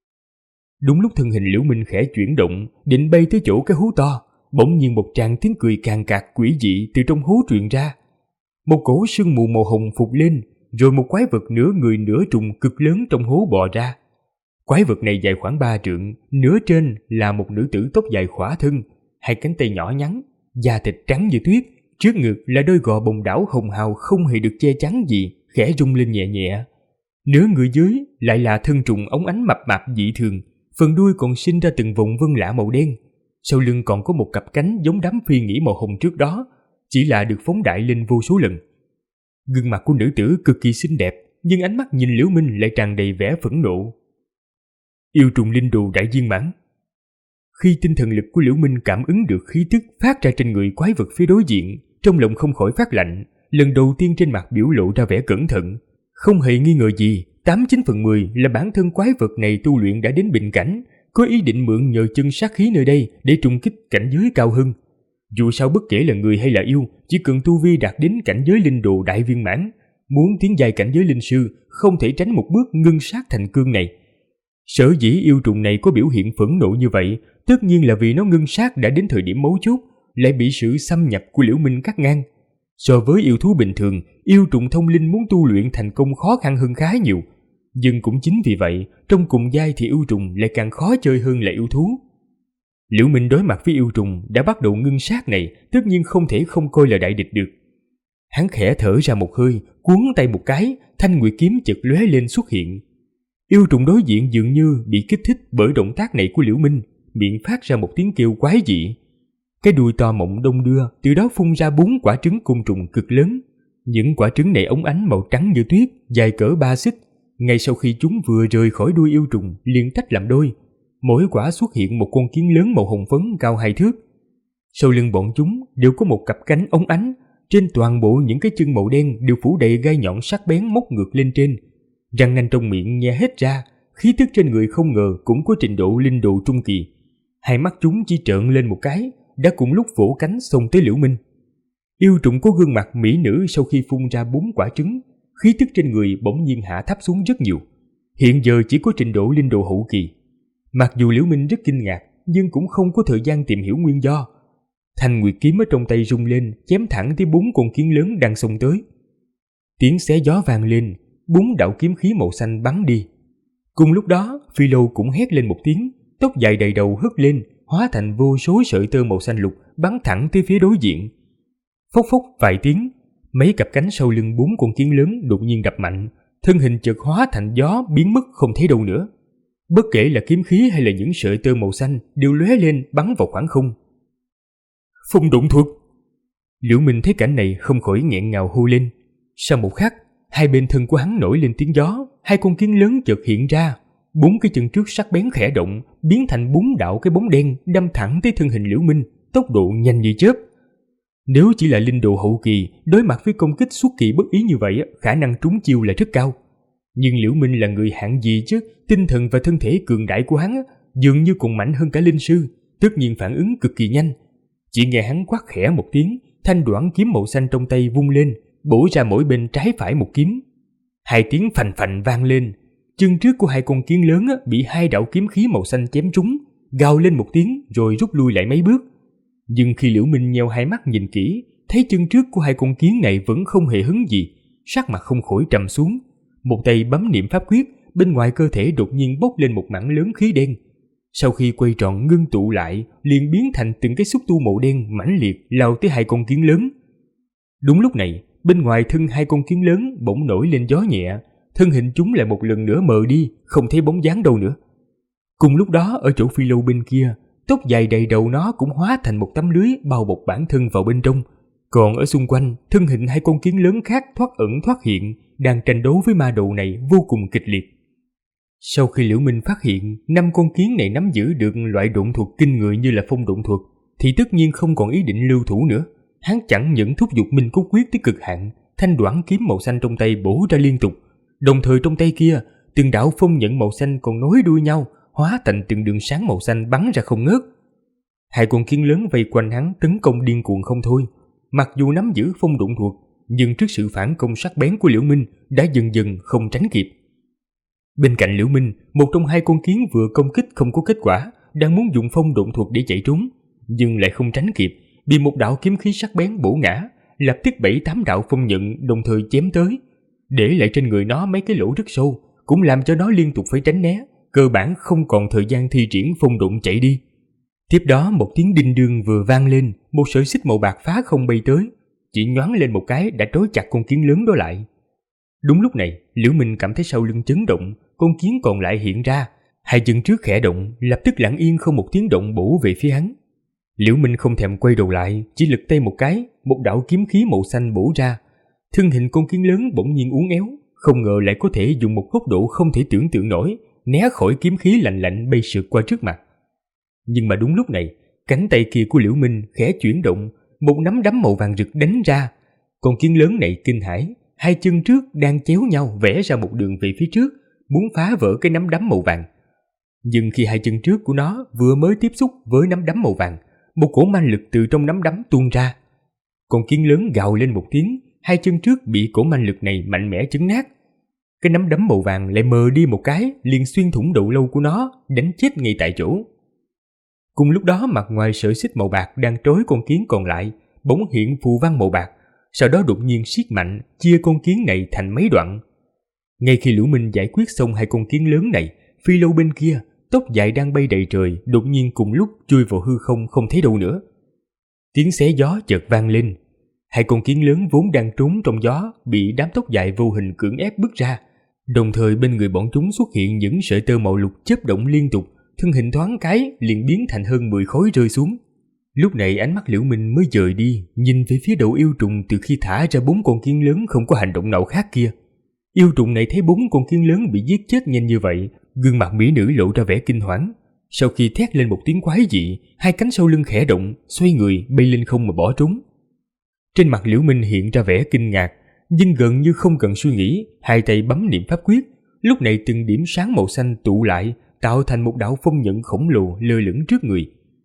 Đúng lúc thân hình Liễu Minh khẽ chuyển động, định bay tới chỗ cái hố to, bỗng nhiên một tràng tiếng cười càn cạc quỷ dị từ trong hố truyền ra. Một cỗ sương mù màu hồng phụt lên, rồi một quái vật nửa người nửa trùng cực lớn trong hố bò ra. Quái vật này dài khoảng 3 trượng, nửa trên là một nữ tử tóc dài khỏa thân, hai cánh tay nhỏ nhắn, da thịt trắng như tuyết, trước ngực là đôi gò bồng đảo hồng hào không hề được che chắn gì, khẽ rung lên nhẹ nhẹ. Nửa người dưới lại là thân trùng óng ánh mập mạp dị thường, phần đuôi còn sinh ra từng vòng vân lạ màu đen. Sau lưng còn có một cặp cánh giống đám phi nghĩ màu hồng trước đó, chỉ là được phóng đại lên vô số lần. Gương mặt của nữ tử cực kỳ xinh đẹp, nhưng ánh mắt nhìn Liễu Minh lại tràn đầy vẻ phẫn nộ. Yêu trùng linh đồ đại viên mãn. Khi tinh thần lực của Liễu Minh cảm ứng được khí tức phát ra trên người quái vật phía đối diện, trong lòng không khỏi phát lạnh, lần đầu tiên trên mặt biểu lộ ra vẻ cẩn thận. Không hề nghi ngờ gì, 89 phần 10 là bản thân quái vật này tu luyện đã đến bình cảnh, có ý định mượn nhờ chân sát khí nơi đây để trùng kích cảnh giới cao hơn. Dù sao bất kể là người hay là yêu, chỉ cần tu vi đạt đến cảnh giới linh đồ đại viên mãn, muốn tiến giai cảnh giới linh sư không thể tránh một bước ngưng sát thành cương này. Sở dĩ yêu trùng này có biểu hiện phẫn nộ như vậy, tất nhiên là vì nó ngưng sát đã đến thời điểm mấu chốt, lại bị sự xâm nhập của Liễu Minh cắt ngang. So với yêu thú bình thường, yêu trùng thông linh muốn tu luyện thành công khó khăn hơn khá nhiều. Nhưng cũng chính vì vậy, trong cùng giai thì yêu trùng lại càng khó chơi hơn là yêu thú. Liễu Minh đối mặt với yêu trùng đã bắt đầu ngưng sát này, tất nhiên không thể không coi là đại địch được. Hắn khẽ thở ra một hơi, cuốn tay một cái, thanh nguyệt kiếm chợt lóe lên xuất hiện. Yêu trùng đối diện dường như bị kích thích bởi động tác này của Liễu Minh, miệng phát ra một tiếng kêu quái dị. Cái đuôi to mọng đong đưa, từ đó phun ra 4 quả trứng côn trùng cực lớn. Những quả trứng này óng ánh màu trắng như tuyết, dài cỡ 3 xích. Ngay sau khi chúng vừa rời khỏi đuôi yêu trùng, liền tách làm đôi. Mỗi quả xuất hiện một con kiến lớn màu hồng phấn cao 2 thước. Sau lưng bọn chúng đều có một cặp cánh óng ánh, trên toàn bộ những cái chân màu đen đều phủ đầy gai nhọn sắc bén móc ngược lên trên. Răng nanh trong miệng nhe hết ra, khí tức trên người không ngờ cũng có trình độ linh độ trung kỳ. Hai mắt chúng chỉ trợn lên một cái, đã cùng lúc vỗ cánh xông tới Liễu Minh. Yêu trùng có gương mặt mỹ nữ sau khi phun ra 4 quả trứng, khí tức trên người bỗng nhiên hạ thấp xuống rất nhiều. Hiện giờ chỉ có trình độ linh độ hậu kỳ. Mặc dù Liễu Minh rất kinh ngạc, nhưng cũng không có thời gian tìm hiểu nguyên do. Thanh nguyệt kiếm ở trong tay rung lên, chém thẳng tới 4 con kiến lớn đang xông tới. Tiếng xé gió vang lên, 4 đạo kiếm khí màu xanh bắn đi. Cùng lúc đó, Phi Lâu cũng hét lên một tiếng, tóc dài đầy đầu hất lên, hóa thành vô số sợi tơ màu xanh lục bắn thẳng tới phía đối diện. Phốc phốc vài tiếng, mấy cặp cánh sau lưng 4 con kiến lớn đột nhiên đập mạnh, thân hình chợt hóa thành gió biến mất không thấy đâu nữa. Bất kể là kiếm khí hay là những sợi tơ màu xanh đều lóe lên bắn vào khoảng không. Phong độn thuật! Liễu Minh thấy cảnh này không khỏi nghẹn ngào hô lên. Sau một khắc, hai bên thân của hắn nổi lên tiếng gió, 2 con kiến lớn chợt hiện ra, 4 cái chân trước sắc bén khẽ động, biến thành 4 đạo cái bóng đen đâm thẳng tới thân hình Liễu Minh, tốc độ nhanh như chớp. Nếu chỉ là linh độ hậu kỳ, đối mặt với công kích xuất kỳ bất ý như vậy, khả năng trúng chiêu là rất cao. Nhưng Liễu Minh là người hạng gì chứ, tinh thần và thân thể cường đại của hắn dường như còn mạnh hơn cả linh sư, tất nhiên phản ứng cực kỳ nhanh. Chỉ nghe hắn quát khẽ một tiếng, thanh đoản kiếm màu xanh trong tay vung lên, bổ ra mỗi bên trái phải một kiếm. 2 tiếng phành phành vang lên, chân trước của 2 con kiến lớn bị 2 đạo kiếm khí màu xanh chém trúng, gào lên một tiếng rồi rút lui lại mấy bước. Nhưng khi Liễu Minh nheo hai mắt nhìn kỹ, thấy chân trước của 2 con kiến này vẫn không hề hứng gì, sắc mặt không khỏi trầm xuống. Một tay bấm niệm pháp quyết, bên ngoài cơ thể đột nhiên bốc lên một mảng lớn khí đen. Sau khi quay tròn ngưng tụ lại, liền biến thành từng cái xúc tu màu đen mãnh liệt lao tới 2 con kiến lớn. Đúng lúc này, bên ngoài thân 2 con kiến lớn bỗng nổi lên gió nhẹ, thân hình chúng lại một lần nữa mờ đi, không thấy bóng dáng đâu nữa. Cùng lúc đó, ở chỗ Phi Lâu bên kia, tóc dài đầy đầu nó cũng hóa thành một tấm lưới bao bọc bản thân vào bên trong. Còn ở xung quanh, thân hình 2 con kiến lớn khác thoát ẩn thoát hiện, đang tranh đấu với ma đầu này vô cùng kịch liệt. Sau khi Liễu Minh phát hiện 5 con kiến này nắm giữ được loại độn thuật kinh người như là phong độn thuật, thì tất nhiên không còn ý định lưu thủ nữa. Hắn chẳng những thúc giục Minh Cốt Quyết tới cực hạn, thanh đoản kiếm màu xanh trong tay bổ ra liên tục, đồng thời trong tay kia từng đạo phong nhận màu xanh còn nối đuôi nhau, hóa thành từng đường sáng màu xanh bắn ra không ngớt. 2 con kiến lớn vây quanh hắn tấn công điên cuồng không thôi. Mặc dù nắm giữ phong độn thuật, nhưng trước sự phản công sắc bén của Liễu Minh đã dần dần không tránh kịp. Bên cạnh Liễu Minh, một trong 2 con kiến vừa công kích không có kết quả, đang muốn dùng phong độn thuật để chạy trốn, nhưng lại không tránh kịp, bị một đạo kiếm khí sắc bén bổ ngã, lập tức 7-8 đạo phong nhận đồng thời chém tới, để lại trên người nó mấy cái lỗ rất sâu, cũng làm cho nó liên tục phải tránh né, cơ bản không còn thời gian thi triển phong độn chạy đi. Tiếp đó một tiếng đinh đương vừa vang lên, một sợi xích màu bạc phá không bay tới, chỉ nhoáng lên một cái đã trói chặt con kiến lớn đó lại. Đúng lúc này, Liễu Minh cảm thấy sau lưng chấn động, con kiến còn lại hiện ra, 2 chân trước khẽ động, lập tức lặng yên không một tiếng động bổ về phía hắn. Liễu Minh không thèm quay đầu lại, chỉ lực tay một cái, một đạo kiếm khí màu xanh bổ ra. Thân hình con kiến lớn bỗng nhiên uốn éo, không ngờ lại có thể dùng một góc độ không thể tưởng tượng nổi, né khỏi kiếm khí lạnh lạnh bay sượt qua trước mặt. Nhưng mà đúng lúc này, cánh tay kia của Liễu Minh khẽ chuyển động, một nắm đấm màu vàng rực đánh ra. Con kiến lớn này kinh hãi, 2 chân trước đang chéo nhau vẽ ra một đường về phía trước, muốn phá vỡ cái nắm đấm màu vàng. Nhưng khi 2 chân trước của nó vừa mới tiếp xúc với nắm đấm màu vàng, một cỗ man lực từ trong nắm đấm tuôn ra. Con kiến lớn gào lên một tiếng, 2 chân trước bị cỗ man lực này mạnh mẽ chấn nát. Cái nắm đấm màu vàng lại mờ đi một cái, liền xuyên thủng đầu lâu của nó, đánh chết ngay tại chỗ. Cùng lúc đó, mặt ngoài sợi xích màu bạc đang trói con kiến còn lại bỗng hiện phù văn màu bạc, sau đó đột nhiên siết mạnh, chia con kiến này thành mấy đoạn. Ngay khi Liễu Minh giải quyết xong 2 con kiến lớn này, Phi Lâu bên kia, tóc dài đang bay đầy trời đột nhiên cùng lúc chui vào hư không không thấy đâu nữa. Tiếng xé gió chợt vang lên, 2 con kiến lớn vốn đang trốn trong gió bị đám tóc dài vô hình cưỡng ép bứt ra, Đồng thời bên người bọn chúng xuất hiện những sợi tơ màu lục chớp động liên tục, thân hình thoáng cái liền biến thành hơn 10 khối rơi xuống. Lúc này ánh mắt Liễu Minh mới dời đi, nhìn về phía đầu yêu trùng từ khi thả ra 4 con kiến lớn không có hành động nào khác kia. Yêu trùng này thấy 4 con kiến lớn bị giết chết nhanh như vậy, gương mặt mỹ nữ lộ ra vẻ kinh hoảng. Sau khi thét lên một tiếng quái dị, hai cánh sau lưng khẽ động, xoay người bay lên không mà bỏ trốn. Trên mặt Liễu Minh hiện ra vẻ kinh ngạc, nhưng gần như không cần suy nghĩ, hai tay bấm niệm pháp quyết. Lúc này từng điểm sáng màu xanh tụ lại, tạo thành một đạo phong nhận khổng lồ lơ lửng trước người.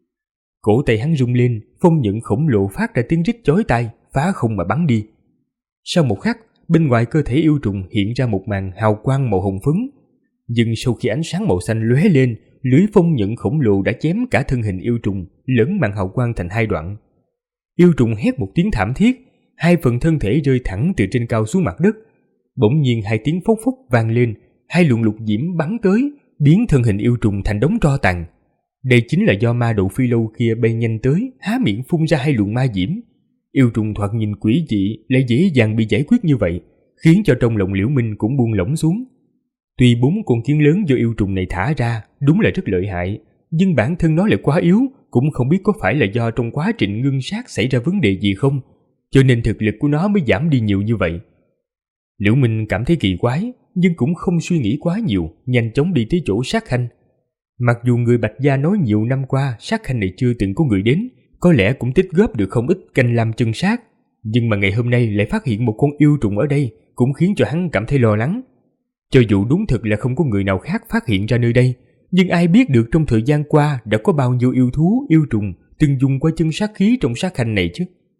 Cổ tay hắn rung lên, phong nhận khổng lồ phát ra tiếng rít chói tai, phá không mà bắn đi. Sau một khắc, bên ngoài cơ thể yêu trùng hiện ra một màn hào quang màu hồng phấn. Nhưng sau khi ánh sáng màu xanh lóe lên, lưỡi phong nhận khổng lồ đã chém cả thân hình yêu trùng lẫn màn hào quang thành hai đoạn. Yêu trùng hét một tiếng thảm thiết, hai phần thân thể rơi thẳng từ trên cao xuống mặt đất. Bỗng nhiên hai tiếng phốc phốc vang lên, hai luồng lục diễm bắn tới, biến thân hình yêu trùng thành đống tro tàn. Đây chính là do ma đầu phi lâu kia bay nhanh tới, há miệng phun ra hai luồng ma diễm. Yêu trùng thoạt nhìn quỷ dị lại dễ dàng bị giải quyết như vậy, khiến cho trong lòng Liễu Minh cũng buông lỏng xuống. Tuy 4 con kiến lớn do yêu trùng này thả ra đúng là rất lợi hại, nhưng bản thân nó lại quá yếu, cũng không biết có phải là do trong quá trình ngưng sát xảy ra vấn đề gì không, cho nên thực lực của nó mới giảm đi nhiều như vậy. Liễu Minh cảm thấy kỳ quái, nhưng cũng không suy nghĩ quá nhiều, nhanh chóng đi tới chỗ sát khanh. Mặc dù người Bạch Gia nói nhiều năm qua sát khanh này chưa từng có người đến, có lẽ cũng tích góp được không ít canh lam chân sát, nhưng mà ngày hôm nay lại phát hiện một con yêu trùng ở đây cũng khiến cho hắn cảm thấy lo lắng. Cho dù đúng thực là không có người nào khác phát hiện ra nơi đây, nhưng ai biết được trong thời gian qua đã có bao nhiêu yêu thú, yêu trùng từng dùng qua chân sát khí trong sát khanh này chứ.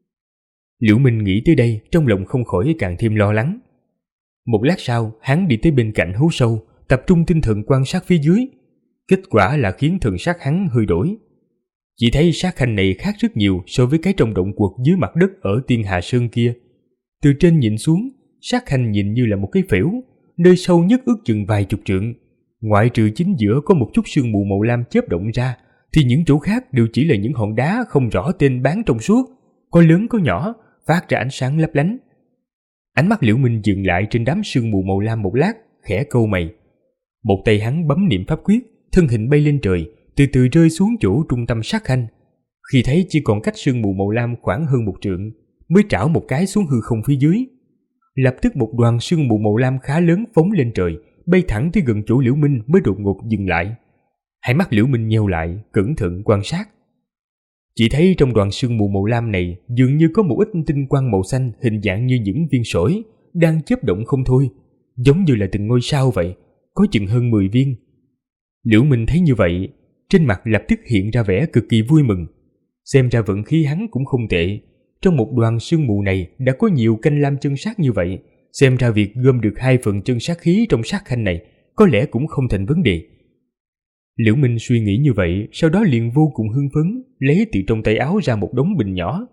Liễu Minh nghĩ tới đây, trong lòng không khỏi càng thêm lo lắng. Một lát sau, hắn đi tới bên cạnh hố sâu, tập trung tinh thần quan sát phía dưới. Kết quả là khiến thần sắc hắn hơi đổi. Chỉ thấy sát khanh này khác rất nhiều so với cái trong động quật dưới mặt đất ở Tiên Hà Sơn kia. Từ trên nhìn xuống, sát khanh nhìn như là một cái phễu, nơi sâu nhất ước chừng vài chục trượng. Ngoại trừ chính giữa có một chút sương mù màu lam chớp động ra, thì những chỗ khác đều chỉ là những hòn đá không rõ tên bán trong suốt, có lớn có nhỏ, phát ra ánh sáng lấp lánh. Ánh mắt Liễu Minh dừng lại trên đám sương mù màu lam một lát, khẽ cau mày. Một tay hắn bấm niệm pháp quyết, thân hình bay lên trời, từ từ rơi xuống chỗ trung tâm sát khanh. Khi thấy chỉ còn cách sương mù màu lam khoảng hơn 1 trượng, mới trảo một cái xuống hư không phía dưới. Lập tức một đoàn sương mù màu lam khá lớn phóng lên trời, bay thẳng tới gần chỗ Liễu Minh mới đột ngột dừng lại. Hai mắt Liễu Minh nheo lại, cẩn thận quan sát. Chỉ thấy trong đoàn sương mù màu lam này dường như có một ít tinh quang màu xanh hình dạng như những viên sỏi đang chớp động không thôi, giống như là từng ngôi sao vậy, có chừng hơn 10 viên. Liễu Minh thấy như vậy, trên mặt lập tức hiện ra vẻ cực kỳ vui mừng. Xem ra vận khí hắn cũng không tệ, trong một đoàn sương mù này đã có nhiều canh lam chân sát như vậy, xem ra việc gom được 2 phần chân sát khí trong sát khanh này có lẽ cũng không thành vấn đề. Liễu Minh suy nghĩ như vậy, sau đó liền vô cùng hưng phấn, lấy từ trong tay áo ra một đống bình nhỏ.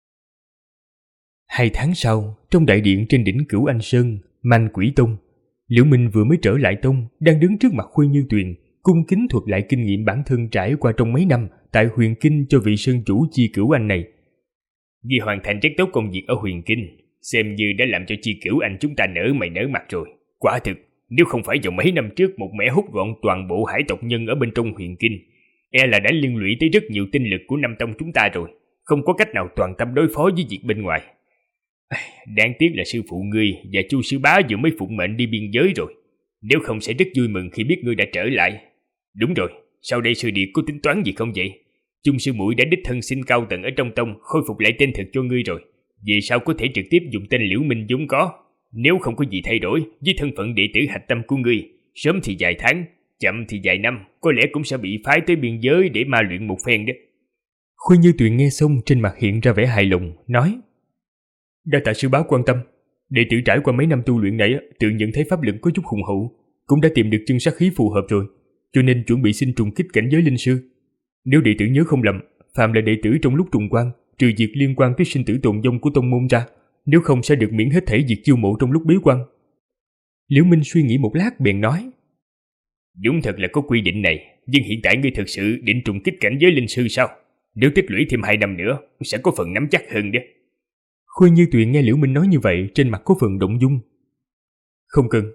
2 tháng sau, trong đại điện trên đỉnh Cửu Anh Sơn, Man Quỷ Tông, Liễu Minh vừa mới trở lại tông, đang đứng trước mặt Khuê Như Tuyền, cung kính thuật lại kinh nghiệm bản thân trải qua trong mấy năm tại Huyền Kinh cho vị sơn chủ Chi Cửu Anh này. Vì hoàn thành rất tốt công việc ở Huyền Kinh, xem như đã làm cho Chi Cửu Anh chúng ta nở mày nở mặt rồi. Quả thực, nếu không phải vào mấy năm trước một mẻ hút gọn toàn bộ hải tộc nhân ở bên trong Huyền Kinh, e là đã liên lụy tới rất nhiều tinh lực của Nam Tông chúng ta rồi, không có cách nào toàn tâm đối phó với việc bên ngoài. Đáng tiếc là sư phụ ngươi và Chu sư bá vừa mới phụng mệnh đi biên giới rồi, nếu không sẽ rất vui mừng khi biết ngươi đã trở lại. Đúng rồi, sau đây sư điệt có tính toán gì không vậy? Chung sư muội đã đích thân xin cao tầng ở trong tông khôi phục lại tên thật cho ngươi rồi, về sau có thể trực tiếp dùng tên Liễu Minh vốn có. Nếu không có gì thay đổi với thân phận đệ tử hạch tâm của ngươi, sớm thì vài tháng, chậm thì vài năm, có lẽ cũng sẽ bị phái tới biên giới để ma luyện một phen đó. Khuê Như Tuyền nghe xong trên mặt hiện ra vẻ hài lòng, nói: Đa tạ sư bá quan tâm, đệ tử trải qua mấy năm tu luyện này tự nhận thấy pháp lực có chút hùng hậu, cũng đã tìm được chân sát khí phù hợp rồi, cho nên chuẩn bị xin trùng kích cảnh giới linh sư. Nếu đệ tử nhớ không lầm, phàm là đệ tử trong lúc trùng quan, trừ việc liên quan tới sinh tử tồn vong của tông môn ra, nếu không sẽ được miễn hết thảy việc chiêu mộ trong lúc bế quan. Liễu Minh suy nghĩ một lát bèn nói: Đúng thật là có quy định này, nhưng hiện tại ngươi thực sự định trùng kích cảnh giới linh sư sao? Nếu tích lũy thêm 2 năm nữa, sẽ có phần nắm chắc hơn đó. Khuê Như Tuyền nghe Liễu Minh nói như vậy, trên mặt có phần động dung. Không cần,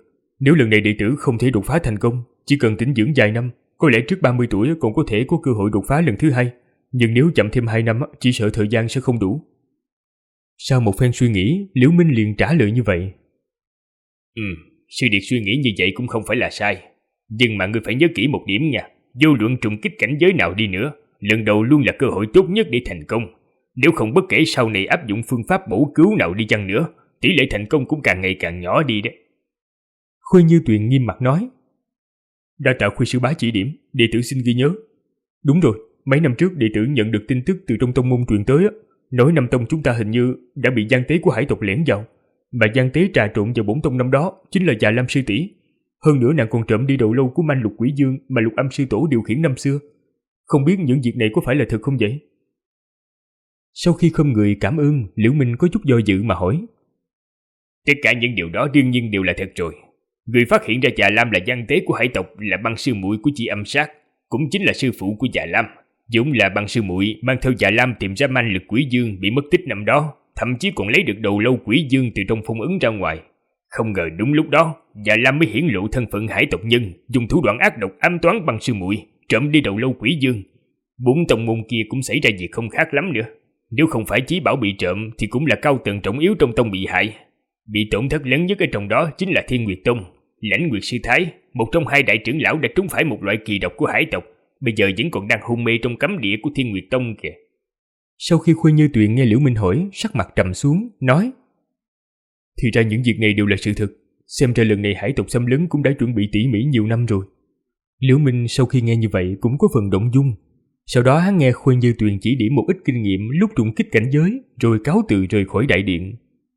Nếu lần này đệ tử không thể đột phá thành công, chỉ cần tĩnh dưỡng vài năm, có lẽ trước 30 tuổi còn có thể có cơ hội đột phá lần thứ hai. Nhưng nếu chậm thêm 2 năm, chỉ sợ thời gian sẽ không đủ. Sau một phen suy nghĩ, Liễu Minh liền trả lời như vậy. Sư điệt suy nghĩ như vậy cũng không phải là sai. Nhưng mà ngươi phải nhớ kỹ một điểm nha. Vô luận trùng kích cảnh giới nào đi nữa, lần đầu luôn là cơ hội tốt nhất để thành công. Nếu không, bất kể sau này áp dụng phương pháp bổ cứu nào đi chăng nữa, tỷ lệ thành công cũng càng ngày càng nhỏ đi đấy. Khuê Như Tuyền nghiêm mặt nói. Đa tạ Khuê sư bá chỉ điểm, đệ tử xin ghi nhớ. Đúng rồi, mấy năm trước đệ tử nhận được tin tức từ trong tông môn truyền tới, nói Nam tông chúng ta hình như đã bị gian tế của hải tộc lẻn vào. Mà gian tế trà trộn vào bổn tông năm đó chính là Già Lam sư tỷ. Hơn nữa nàng còn trộm đi đầu lâu của manh lục quỷ dương mà Lục Âm sư tổ điều khiển năm xưa. Không biết những việc này có phải là thật không vậy? Sau khi khom người cảm ơn, Liễu Minh có chút do dự mà hỏi. Tất cả những điều đó đương nhiên đều là thật rồi. Người phát hiện ra Già Lam là gian tế của hải tộc là băng sư muội của Chi Âm Sát, cũng chính là sư phụ của Già Lam. Dũng là băng sư muội mang theo Già Lam tìm ra manh lực quỷ dương bị mất tích năm đó, thậm chí còn lấy được đầu lâu quỷ dương từ trong phong ấn ra ngoài. Không ngờ đúng lúc đó, Già Lam mới hiển lộ thân phận hải tộc nhân, dùng thủ đoạn ác độc ám toán băng sư muội, trộm đi đầu lâu quỷ dương. 4 tông môn kia cũng xảy ra việc không khác lắm nữa. Nếu không phải chí bảo bị trộm thì cũng là cao tầng trọng yếu trong tông bị hại. Bị tổn thất lớn nhất ở trong đó chính là Thiên Nguyệt Tông. Lãnh Nguyệt sư thái, một trong 2 đại trưởng lão đã trúng phải một loại kỳ độc của hải tộc, bây giờ vẫn còn đang hôn mê trong cấm địa của Thiên Nguyệt Tông kìa. Sau khi Khuê Như Tuyền nghe Liễu Minh hỏi, sắc mặt trầm xuống, nói. Thì ra những việc này đều là sự thật. Xem ra lần này hải tộc xâm lấn cũng đã chuẩn bị tỉ mỉ nhiều năm rồi. Liễu Minh sau khi nghe như vậy cũng có phần động dung. Sau đó hắn nghe Khuê Như Tuyền chỉ điểm một ít kinh nghiệm lúc trùng kích cảnh giới, rồi cáo từ rời khỏi đại điện.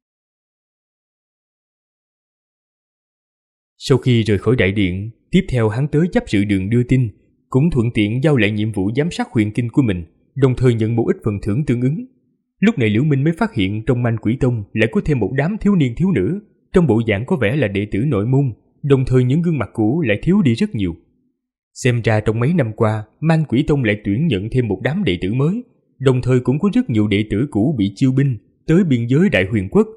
Sau khi rời khỏi đại điện, tiếp theo hắn tới chấp sự đường đưa tin, cũng thuận tiện giao lại nhiệm vụ giám sát huyền kinh của mình, đồng thời nhận một ít phần thưởng tương ứng. Lúc này Liễu Minh mới phát hiện trong Manh Quỷ Tông lại có thêm một đám thiếu niên thiếu nữ, trong bộ dạng có vẻ là đệ tử nội môn, đồng thời những gương mặt cũ lại thiếu đi rất nhiều. Xem ra trong mấy năm qua, Manh Quỷ Tông lại tuyển nhận thêm một đám đệ tử mới, đồng thời cũng có rất nhiều đệ tử cũ bị chiêu binh tới biên giới Đại Huyền Quốc.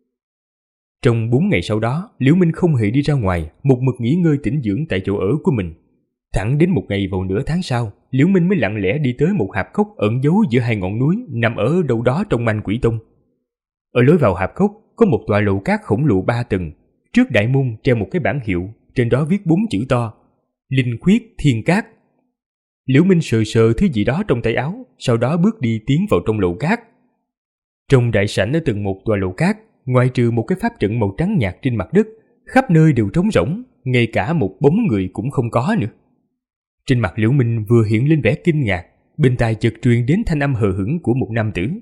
Trong 4 ngày sau đó, Liễu Minh không hề đi ra ngoài, một mực nghỉ ngơi tĩnh dưỡng tại chỗ ở của mình. Thẳng đến một ngày vào nửa tháng sau, Liễu Minh mới lặng lẽ đi tới một hạp cốc ẩn giấu giữa 2 ngọn núi nằm ở đâu đó trong Manh Quỷ Tông. Ở lối vào hạp cốc có một tòa lầu cát khổng lồ 3 tầng, trước đại môn treo một cái bảng hiệu, trên đó viết 4 chữ to: Linh Khuyết Thiên Cát. Liễu Minh sờ sờ thứ gì đó trong tay áo, sau đó bước đi tiến vào trong lầu cát. Trong đại sảnh ở tầng 1 tòa lầu cát, ngoại trừ một cái pháp trận màu trắng nhạt trên mặt đất, khắp nơi đều trống rỗng, ngay cả một bóng người cũng không có nữa. Trên mặt Liễu Minh vừa hiện lên vẻ kinh ngạc, bên tai chợt truyền đến thanh âm hờ hững của một nam tử.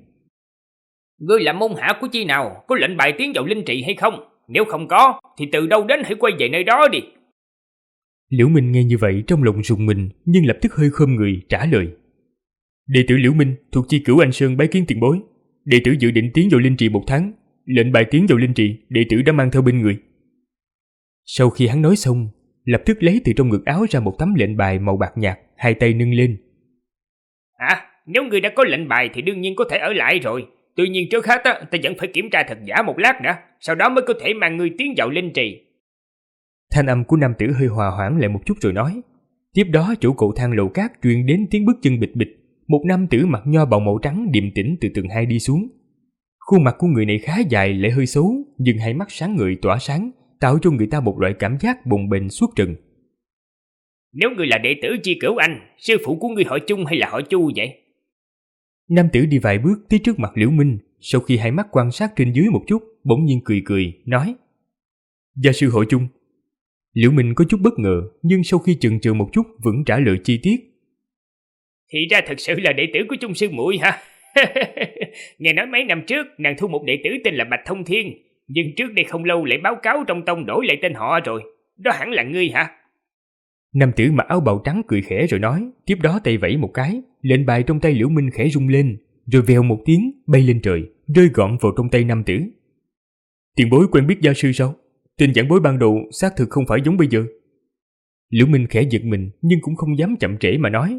Ngươi là môn hạ của chi nào, có lệnh bài tiến vào linh trì hay không? Nếu không có, thì từ đâu đến hãy quay về nơi đó đi. Liễu Minh nghe như vậy trong lòng rùng mình, nhưng lập tức hơi khom người trả lời. Đệ tử Liễu Minh thuộc chi Cửu Anh Sơn bái kiến tiền bối. Đệ tử dự định tiến vào linh trì 1 tháng. Lệnh bài tiến vào linh trì, đệ tử đã mang theo bên người. Sau khi hắn nói xong, lập tức lấy từ trong ngực áo ra một tấm lệnh bài màu bạc nhạt, 2 tay nâng lên. Hả? Nếu ngươi đã có lệnh bài thì đương nhiên có thể ở lại rồi. Tuy nhiên trước hết ta vẫn phải kiểm tra thật giả một lát nữa, sau đó mới có thể mang ngươi tiến vào linh trì. Thanh âm của nam tử hơi hòa hoãn lại một chút rồi nói. Tiếp đó chỗ cầu thang lầu cát truyền đến tiếng bước chân bịch bịch. Một nam tử mặc nho bào màu trắng điềm tĩnh từ tầng 2 đi xuống. Khuôn mặt của người này khá dài lại hơi xấu, nhưng 2 mắt sáng ngời tỏa sáng, tạo cho người ta một loại cảm giác bồng bềnh suốt trần. Nếu ngươi là đệ tử chi Cửu Anh, sư phụ của ngươi họ Chung hay là họ Chu vậy? Nam tử đi vài bước tới trước mặt Liễu Minh, sau khi 2 mắt quan sát trên dưới một chút, bỗng nhiên cười cười, nói: Gia sư họ Chung. Liễu Minh có chút bất ngờ, nhưng sau khi chần chừ một chút vẫn trả lời chi tiết. Thì ra thật sự là đệ tử của Chung sư muội hả? Nghe nói mấy năm trước nàng thu một đệ tử tên là Bạch Thông Thiên, nhưng trước đây không lâu lại báo cáo trong tông đổi lại tên họ rồi. Đó hẳn là ngươi hả? Nam tử mặc áo bào trắng cười khẽ rồi nói, tiếp đó tay vẫy một cái, lệnh bài trong tay Liễu Minh khẽ rung lên, rồi vèo một tiếng bay lên trời, rơi gọn vào trong tay nam tử. Tiền bối quen biết gia sư sao? Tên giảng bối ban đầu xác thực không phải giống bây giờ. Liễu Minh khẽ giật mình nhưng cũng không dám chậm trễ mà nói.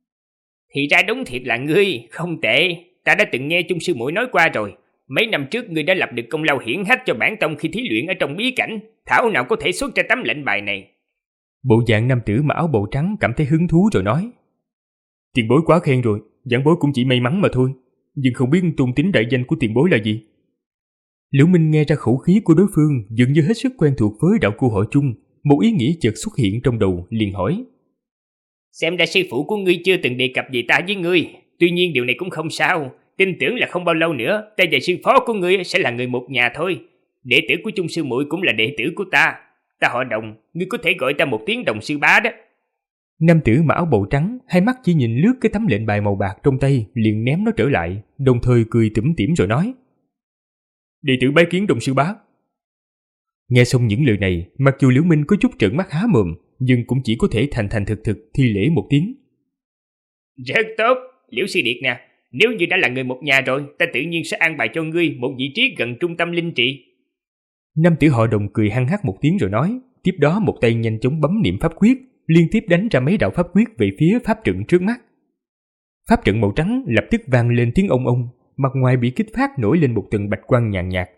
Thì ra đúng thiệt là ngươi, không tệ. Ta đã từng nghe Chung sư muội nói qua rồi. Mấy năm trước ngươi đã lập được công lao hiển hách cho bản tông khi thí luyện ở trong bí cảnh, thảo nào có thể xuất ra tấm lệnh bài này. Bộ dạng nam tử mặc áo bào trắng cảm thấy hứng thú rồi nói: Tiền bối quá khen rồi, giảng bối cũng chỉ may mắn mà thôi, nhưng không biết tôn tính đại danh của tiền bối là gì. Liễu Minh nghe ra khẩu khí của đối phương dường như hết sức quen thuộc với đạo cụ hội chung, một ý nghĩ chợt xuất hiện trong đầu, liền hỏi: Xem ra sư phụ của ngươi chưa từng đề cập gì ta với ngươi, tuy nhiên điều này cũng không sao, tin tưởng là không bao lâu nữa ta và sư phó của ngươi sẽ là người một nhà thôi. Đệ tử của chung sư muội cũng là đệ tử của ta họ Đồng, ngươi có thể gọi ta một tiếng Đồng sư bá đó. Nam tử mặc áo bào trắng hai mắt chỉ nhìn lướt cái tấm lệnh bài màu bạc trong tay, liền ném nó trở lại, đồng thời cười tủm tỉm rồi nói: Đệ tử bái kiến Đồng sư bá. Nghe xong những lời này, mặc dù Liễu Minh có chút trợn mắt há mồm, nhưng cũng chỉ có thể thành thành thực thực thi lễ một tiếng. Rất tốt, Liễu sư điệt nè, nếu như đã là người một nhà rồi, ta tự nhiên sẽ an bài cho ngươi một vị trí gần trung tâm linh trị. Nam tử họ Đồng cười hăng hắc một tiếng rồi nói, tiếp đó một tay nhanh chóng bấm niệm pháp quyết, liên tiếp đánh ra mấy đạo pháp quyết về phía pháp trận trước mắt. Pháp trận màu trắng lập tức vang lên tiếng ông ông, mặt ngoài bị kích phát nổi lên một tầng bạch quang nhàn nhạt.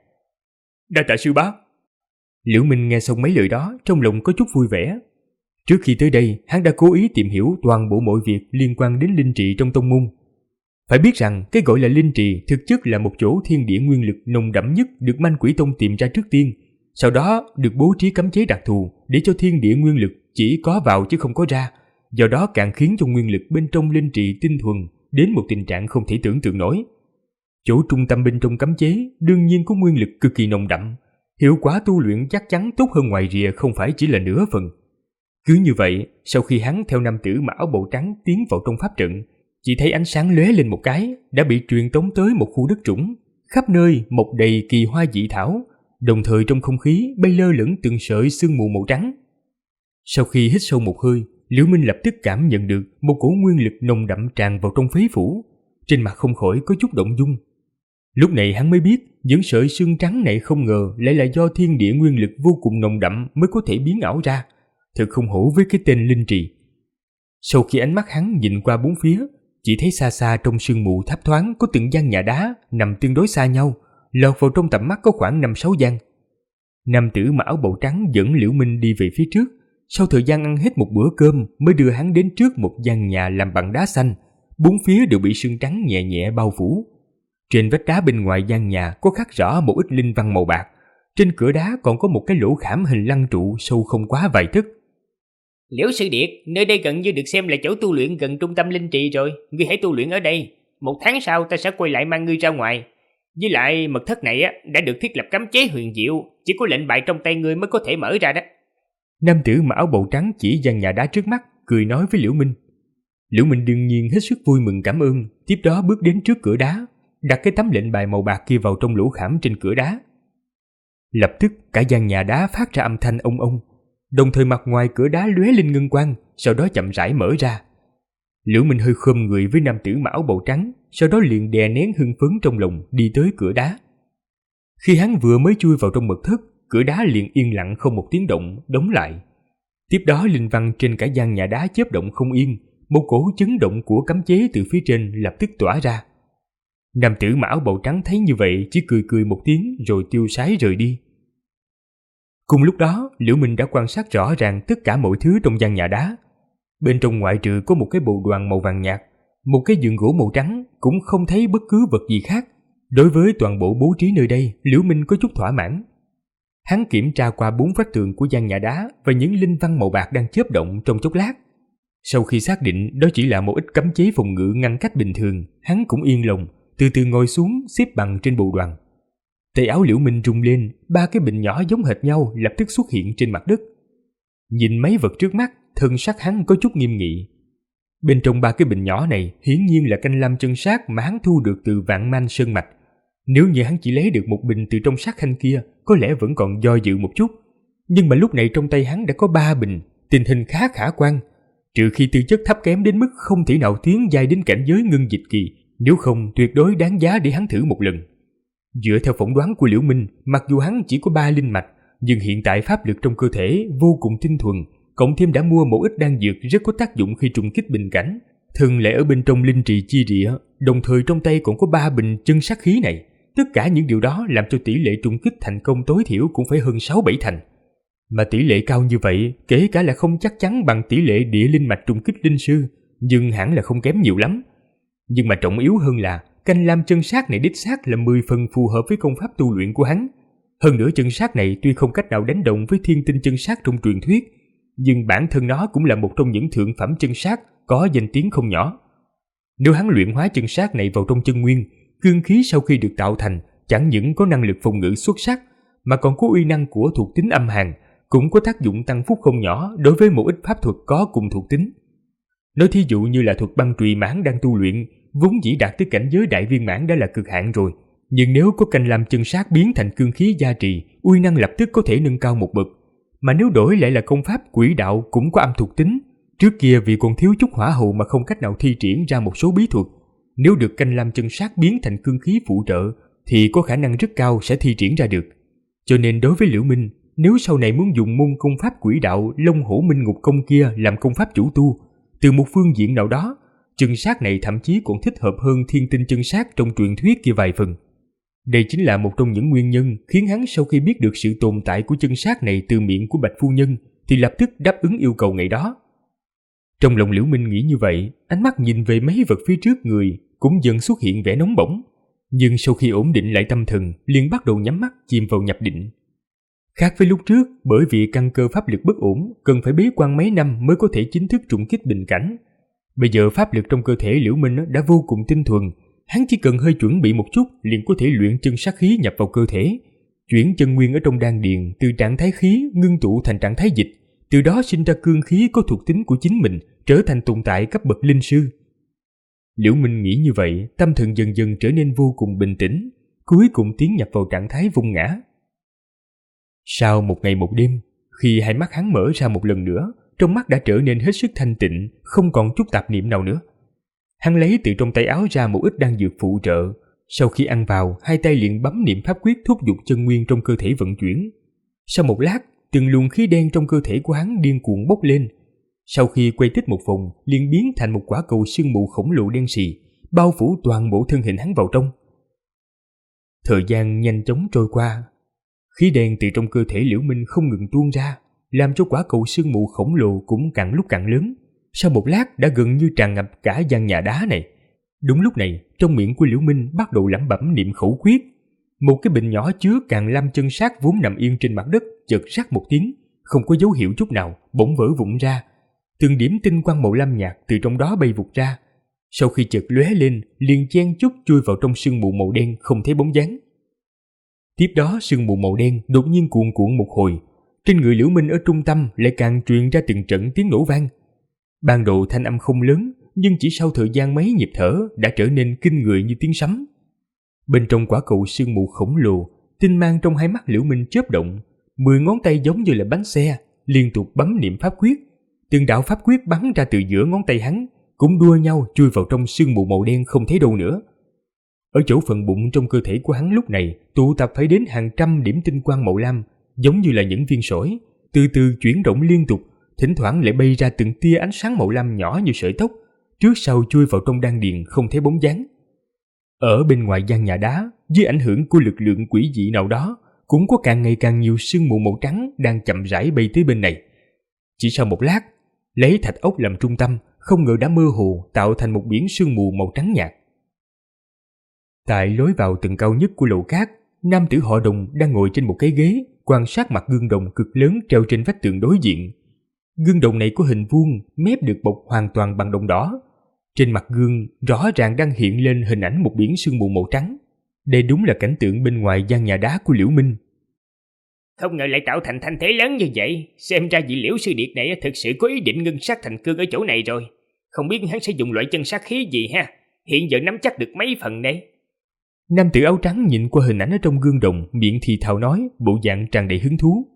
Đa tạ sư bá. Liễu Minh nghe xong mấy lời đó, trong lòng có chút vui vẻ. Trước khi tới đây, hắn đã cố ý tìm hiểu toàn bộ mọi việc liên quan đến linh trì trong tông môn. Phải biết rằng, cái gọi là linh trì thực chất là một chỗ thiên địa nguyên lực nồng đậm nhất được Manh Quỷ Tông tìm ra trước tiên, sau đó được bố trí cấm chế đặc thù để cho thiên địa nguyên lực chỉ có vào chứ không có ra, do đó càng khiến cho nguyên lực bên trong linh trì tinh thuần đến một tình trạng không thể tưởng tượng nổi. Chỗ trung tâm bên trong cấm chế đương nhiên có nguyên lực cực kỳ nồng đậm, hiệu quả tu luyện chắc chắn tốt hơn ngoài rìa không phải chỉ là nửa phần. Cứ như vậy, sau khi hắn theo nam tử mặc áo bào trắng tiến vào trong pháp trận, chỉ thấy ánh sáng lóe lên một cái, đã bị truyền tống tới một khu đất trũng, khắp nơi mọc đầy kỳ hoa dị thảo, đồng thời trong không khí bay lơ lửng từng sợi sương mù màu trắng. Sau khi hít sâu một hơi, Liễu Minh lập tức cảm nhận được một cỗ nguyên lực nồng đậm tràn vào trong phế phủ, trên mặt không khỏi có chút động dung. Lúc này hắn mới biết, những sợi sương trắng này không ngờ lại là do thiên địa nguyên lực vô cùng nồng đậm mới có thể biến ảo ra, thật không hổ với cái tên linh trì. Sau khi ánh mắt hắn nhìn qua bốn phía, chỉ thấy xa xa trong sương mù thấp thoáng có từng gian nhà đá nằm tương đối xa nhau, lọt vào trong tầm mắt có khoảng 5-6 gian. Nam tử mặc áo bào trắng dẫn Liễu Minh đi về phía trước, sau thời gian ăn hết một bữa cơm mới đưa hắn đến trước một gian nhà làm bằng đá xanh, bốn phía đều bị sương trắng nhẹ nhẹ bao phủ. Trên vách đá bên ngoài gian nhà có khắc rõ một ít linh văn màu bạc, trên cửa đá còn có một cái lỗ khảm hình lăng trụ sâu không quá vài tấc. Liễu sư điệt, nơi đây gần như được xem là chỗ tu luyện gần trung tâm linh trì rồi, ngươi hãy tu luyện ở đây, 1 tháng sau ta sẽ quay lại mang ngươi ra ngoài. Với lại mật thất này đã được thiết lập cấm chế huyền diệu, chỉ có lệnh bài trong tay ngươi mới có thể mở ra đó. Nam tử mặc áo bào trắng chỉ gian nhà đá trước mắt, cười nói với Liễu Minh. Liễu Minh đương nhiên hết sức vui mừng cảm ơn, tiếp đó bước đến trước cửa đá, đặt cái tấm lệnh bài màu bạc kia vào trong lỗ khảm trên cửa đá. Lập tức cả gian nhà đá phát ra âm thanh ông ông, đồng thời mặt ngoài cửa đá lóe lên ngân quang, sau đó chậm rãi mở ra. Liễu Minh hơi khom người với nam tử mặc áo bào trắng, sau đó liền đè nén hưng phấn trong lòng đi tới cửa đá. Khi hắn vừa mới chui vào trong mật thất, cửa đá liền yên lặng không một tiếng động đóng lại. Tiếp đó linh văn trên cả gian nhà đá chớp động không yên, một cỗ chấn động của cấm chế từ phía trên lập tức tỏa ra. Nam tử mặc áo bào trắng thấy như vậy chỉ cười cười một tiếng rồi tiêu sái rời đi. Cùng lúc đó, Liễu Minh đã quan sát rõ ràng tất cả mọi thứ trong gian nhà đá. Bên trong ngoại trừ có một cái bồ đoàn màu vàng nhạt, một cái giường gỗ màu trắng, cũng không thấy bất cứ vật gì khác. Đối với toàn bộ bố trí nơi đây, Liễu Minh có chút thỏa mãn. Hắn kiểm tra qua 4 vách tường của gian nhà đá và những linh văn màu bạc đang chớp động trong chốc lát. Sau khi xác định đó chỉ là một ít cấm chế phòng ngự ngăn cách bình thường, hắn cũng yên lòng, từ từ ngồi xuống xếp bằng trên bồ đoàn. Tay áo Liễu Minh rung lên, 3 cái bình nhỏ giống hệt nhau lập tức xuất hiện trên mặt đất. Nhìn mấy vật trước mắt, thân sắc hắn có chút nghiêm nghị. Bên trong 3 cái bình nhỏ này hiển nhiên là canh lam chân sát mà hắn thu được từ Vạn Man Sơn Mạch. Nếu như hắn chỉ lấy được một bình từ trong sát khanh kia, có lẽ vẫn còn do dự một chút. Nhưng mà lúc này trong tay hắn đã có 3 bình, tình hình khá khả quan. Trừ khi tư chất thấp kém đến mức không thể nào tiến giai đến cảnh giới ngưng dịch kỳ, nếu không tuyệt đối đáng giá để hắn thử một lần. Dựa theo phỏng đoán của Liễu Minh, mặc dù hắn chỉ có 3 linh mạch, nhưng hiện tại pháp lực trong cơ thể vô cùng tinh thuần, cộng thêm đã mua một ít đan dược rất có tác dụng khi trùng kích bình cảnh, thường lệ ở bên trong linh trì chi địa, đồng thời trong tay còn có 3 bình chân sát khí này. Tất cả những điều đó làm cho tỷ lệ trùng kích thành công tối thiểu cũng phải hơn 6-7 thành. Mà tỷ lệ cao như vậy, kể cả là không chắc chắn bằng tỷ lệ địa linh mạch trùng kích linh sư, nhưng hẳn là không kém nhiều lắm. Nhưng mà trọng yếu hơn là canh lam chân sát này đích xác là 10 phần phù hợp với công pháp tu luyện của hắn. Hơn nữa chân sát này tuy không cách nào đánh đồng với thiên tinh chân sát trong truyền thuyết, nhưng bản thân nó cũng là một trong những thượng phẩm chân sát có danh tiếng không nhỏ. Nếu hắn luyện hóa chân sát này vào trong chân nguyên, cương khí sau khi được tạo thành chẳng những có năng lực phòng ngự xuất sắc, mà còn có uy năng của thuộc tính âm hàn, cũng có tác dụng tăng phúc không nhỏ đối với một ít pháp thuật có cùng thuộc tính. Nói thí dụ như là thuật băng trùy mãn đang tu luyện, vốn dĩ đạt tới cảnh giới đại viên mãn đã là cực hạn rồi, nhưng nếu có canh lam chân sát biến thành cương khí gia trì, uy năng lập tức có thể nâng cao một bậc. Mà nếu đổi lại là công pháp quỷ đạo cũng có âm thuộc tính, trước kia vì còn thiếu chút hỏa hầu mà không cách nào thi triển ra một số bí thuật, nếu được canh lam chân sát biến thành cương khí phụ trợ thì có khả năng rất cao sẽ thi triển ra được. Cho nên đối với Liễu Minh, nếu sau này muốn dùng môn công pháp quỷ đạo Long Hổ Minh Ngục Công kia làm công pháp chủ tu, từ một phương diện nào đó, chân sát này thậm chí còn thích hợp hơn thiên tinh chân sát trong truyền thuyết kia vài phần. Đây chính là một trong những nguyên nhân khiến hắn sau khi biết được sự tồn tại của chân sát này từ miệng của Bạch Phu Nhân thì lập tức đáp ứng yêu cầu ngày đó. Trong lòng Liễu Minh nghĩ như vậy, ánh mắt nhìn về mấy vật phía trước người cũng dần xuất hiện vẻ nóng bỏng, nhưng sau khi ổn định lại tâm thần liền bắt đầu nhắm mắt chìm vào nhập định. Khác với lúc trước, bởi vì căn cơ pháp lực bất ổn, cần phải bế quan mấy năm mới có thể chính thức trùng kích bình cảnh. Bây giờ pháp lực trong cơ thể Liễu Minh đã vô cùng tinh thuần, hắn chỉ cần hơi chuẩn bị một chút liền có thể luyện chân sát khí nhập vào cơ thể, chuyển chân nguyên ở trong đan điền từ trạng thái khí ngưng tụ thành trạng thái dịch, từ đó sinh ra cương khí có thuộc tính của chính mình, trở thành tồn tại cấp bậc linh sư. Liễu Minh nghĩ như vậy, tâm thần dần dần trở nên vô cùng bình tĩnh, cuối cùng tiến nhập vào trạng thái vung ngã. Sau một ngày một đêm, khi hai mắt hắn mở ra một lần nữa, trong mắt đã trở nên hết sức thanh tịnh, không còn chút tạp niệm nào nữa. Hắn lấy từ trong tay áo ra một ít đan dược phụ trợ, sau khi ăn vào, hai tay liền bấm niệm pháp quyết thúc giục chân nguyên trong cơ thể vận chuyển. Sau một lát, từng luồng khí đen trong cơ thể của hắn điên cuồng bốc lên. Sau khi quay tích một vòng, liền biến thành một quả cầu sương mù khổng lồ đen sì, bao phủ toàn bộ thân hình hắn vào trong. Thời gian nhanh chóng trôi qua, khí đen từ trong cơ thể Liễu Minh không ngừng tuôn ra, làm cho quả cầu sương mù khổng lồ cũng càng lúc càng lớn. Sau một lát đã gần như tràn ngập cả gian nhà đá này. Đúng lúc này, trong miệng của Liễu Minh bắt đầu lẩm bẩm niệm khẩu quyết. Một cái bình nhỏ chứa càn lam chân sát vốn nằm yên trên mặt đất chợt rắc một tiếng, không có dấu hiệu chút nào, bỗng vỡ vụn ra. Từng điểm tinh quang màu lam nhạt từ trong đó bay vụt ra. Sau khi chợt lóe lên, liền chen chúc chui vào trong sương mù màu đen không thấy bóng dáng. Tiếp đó sương mù màu đen đột nhiên cuồn cuộn một hồi, trên người Liễu Minh ở trung tâm lại càng truyền ra từng trận tiếng nổ vang. Ban đầu thanh âm không lớn, nhưng chỉ sau thời gian mấy nhịp thở đã trở nên kinh người như tiếng sấm. Bên trong quả cầu sương mù khổng lồ, tinh mang trong hai mắt Liễu Minh chớp động, 10 ngón tay giống như là bánh xe, liên tục bấm niệm pháp quyết. Từng đạo pháp quyết bắn ra từ giữa ngón tay hắn, cũng đua nhau chui vào trong sương mù màu đen không thấy đâu nữa. Ở chỗ phần bụng trong cơ thể của hắn lúc này tụ tập phải đến hàng trăm điểm tinh quang màu lam, giống như là những viên sỏi, từ từ chuyển động liên tục, thỉnh thoảng lại bay ra từng tia ánh sáng màu lam nhỏ như sợi tóc, trước sau chui vào trong đan điền không thấy bóng dáng. Ở bên ngoài gian nhà đá, dưới ảnh hưởng của lực lượng quỷ dị nào đó, cũng có càng ngày càng nhiều sương mù màu trắng đang chậm rãi bay tới bên này. Chỉ sau một lát, lấy thạch ốc làm trung tâm, không ngờ đã mơ hồ tạo thành một biển sương mù màu trắng nhạt. Tại lối vào tầng cao nhất của lầu cát, nam tử họ Đồng đang ngồi trên một cái ghế, quan sát mặt gương đồng cực lớn treo trên vách tường đối diện. Gương đồng này có hình vuông, mép được bọc hoàn toàn bằng đồng đỏ. Trên mặt gương rõ ràng đang hiện lên hình ảnh một biển sương mù màu trắng. Đây đúng là cảnh tượng bên ngoài gian nhà đá của Liễu Minh. Không ngờ lại tạo thành thanh thế lớn như vậy, xem ra vị Liễu sư điệt này thực sự có ý định ngưng sát thành cương ở chỗ này rồi. Không biết hắn sẽ dùng loại chân sát khí gì ha, hiện giờ nắm chắc được mấy phần đây. Nam tử áo trắng nhìn qua hình ảnh ở trong gương đồng, miệng thì thào nói, bộ dạng tràn đầy hứng thú.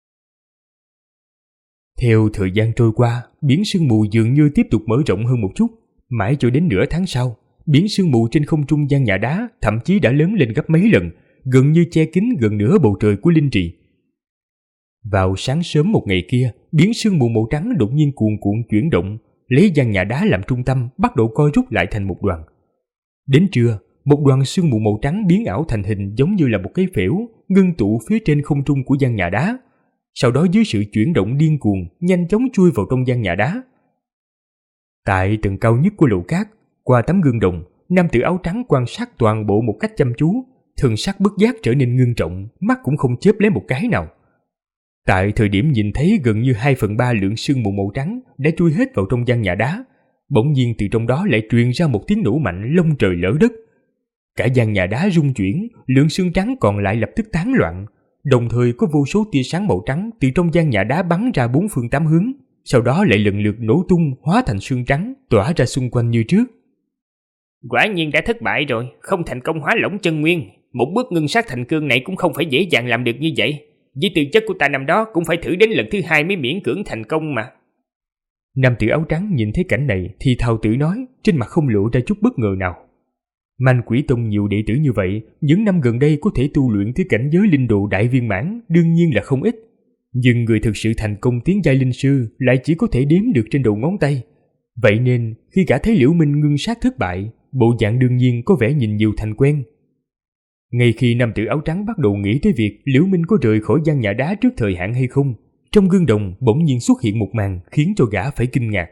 Theo thời gian trôi qua, biển sương mù dường như tiếp tục mở rộng hơn một chút, mãi cho đến nửa tháng sau, biển sương mù trên không trung gian nhà đá thậm chí đã lớn lên gấp mấy lần, gần như che kín gần nửa bầu trời của linh trì. Vào sáng sớm một ngày kia, biển sương mù màu trắng đột nhiên cuồn cuộn chuyển động, lấy gian nhà đá làm trung tâm, bắt đầu co rút lại thành một đoàn. Đến trưa, một đoàn sương mù màu trắng biến ảo thành hình giống như là một cái phễu, ngưng tụ phía trên không trung của gian nhà đá. sau đó dưới sự chuyển động điên cuồng nhanh chóng chui vào trong gian nhà đá. Tại tầng cao nhất của lầu cát, qua tấm gương đồng, nam tử áo trắng quan sát toàn bộ một cách chăm chú, thần sắc bất giác trở nên ngưng trọng, mắt cũng không chớp lấy một cái nào. Tại thời điểm nhìn thấy gần như 2/3 lượng sương mù màu trắng đã chui hết vào trong gian nhà đá, bỗng nhiên từ trong đó lại truyền ra một tiếng nổ mạnh lông trời lở đất. Cả gian nhà đá rung chuyển, lượng sương trắng còn lại lập tức tán loạn, đồng thời có vô số tia sáng màu trắng từ trong gian nhà đá bắn ra 4 phương 8 hướng, sau đó lại lần lượt nổ tung hóa thành sương trắng tỏa ra xung quanh như trước. Quả nhiên đã thất bại rồi, không thành công hóa lỏng chân nguyên. Một bước ngưng sát thành cương này cũng không phải dễ dàng làm được như vậy. Với tư chất của ta năm đó cũng phải thử đến lần thứ 2 mới miễn cưỡng thành công mà. Nam tử áo trắng nhìn thấy cảnh này thì thào tự nói, trên mặt không lộ ra chút bất ngờ nào. Man Quỷ Tông nhiều đệ tử như vậy, những năm gần đây có thể tu luyện tới cảnh giới linh độ đại viên mãn đương nhiên là không ít. Nhưng người thực sự thành công tiến giai linh sư lại chỉ có thể đếm được trên đầu ngón tay. Vậy nên khi cả thấy Liễu Minh ngưng sát thất bại, bộ dạng đương nhiên có vẻ nhìn nhiều thành quen. Ngay khi nam tử áo trắng bắt đầu nghĩ tới việc Liễu Minh có rời khỏi gian nhà đá trước thời hạn hay không, trong gương đồng bỗng nhiên xuất hiện một màn khiến cho gã phải kinh ngạc.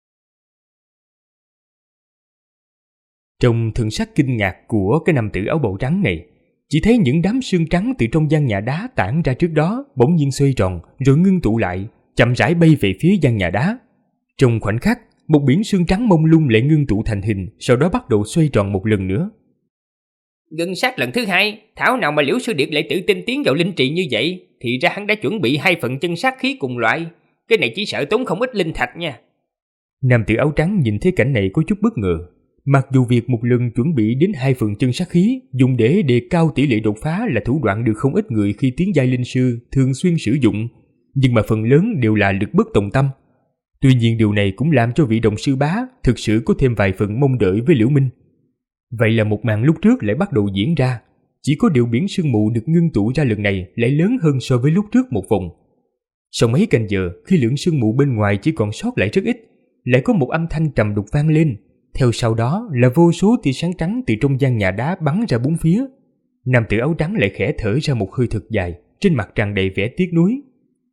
Trong thần sắc kinh ngạc của cái nam tử áo bào trắng này, chỉ thấy những đám sương trắng từ trong gian nhà đá tản ra trước đó bỗng nhiên xoay tròn rồi ngưng tụ lại, chậm rãi bay về phía gian nhà đá. Trong khoảnh khắc, một biển sương trắng mông lung lại ngưng tụ thành hình, sau đó bắt đầu xoay tròn một lần nữa. Ngưng sát lần thứ 2, thảo nào mà Liễu Sư Điệt lại tự tin tiến vào linh trì như vậy, thì ra hắn đã chuẩn bị 2 phần chân sát khí cùng loại. Cái này chỉ sợ tốn không ít linh thạch nha. Nam tử áo trắng nhìn thấy cảnh này có chút bất ngờ. Mặc dù việc một lần chuẩn bị đến 2 phần chân sát khí dùng để đề cao tỷ lệ đột phá là thủ đoạn được không ít người khi tiến giai linh sư thường xuyên sử dụng, nhưng mà phần lớn đều là lực bất tòng tâm. Tuy nhiên điều này cũng làm cho vị đồng sư bá thực sự có thêm vài phần mong đợi với Liễu Minh. Vậy là một màn lúc trước lại bắt đầu diễn ra, chỉ có điều biển sương mù được ngưng tụ ra lần này lại lớn hơn so với lúc trước một vòng. Sau mấy canh giờ, khi lượng sương mù bên ngoài chỉ còn sót lại rất ít, lại có một âm thanh trầm đục vang lên. Theo sau đó là vô số tia sáng trắng từ trong gian nhà đá bắn ra bốn phía. Nam tử áo trắng lại khẽ thở ra một hơi thật dài, trên mặt tràn đầy vẻ tiếc nuối.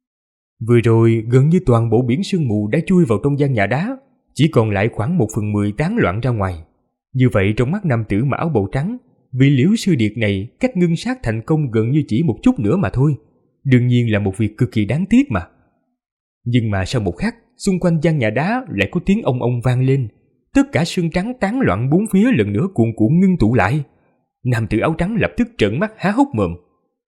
Vừa rồi gần như toàn bộ biển sương mù đã chui vào trong gian nhà đá, chỉ còn lại khoảng 1/10 tán loạn ra ngoài. Như vậy trong mắt nam tử mặc áo bào trắng, vị Liễu Sư Điệt này cách ngưng sát thành công gần như chỉ một chút nữa mà thôi. Đương nhiên là một việc cực kỳ đáng tiếc mà. Nhưng mà sau một khắc, xung quanh gian nhà đá lại có tiếng ong ong vang lên. Tất cả sương trắng tán loạn bốn phía lần nữa cuồn cuộn ngưng tụ lại. Nam tử áo trắng lập tức trợn mắt há hốc mồm.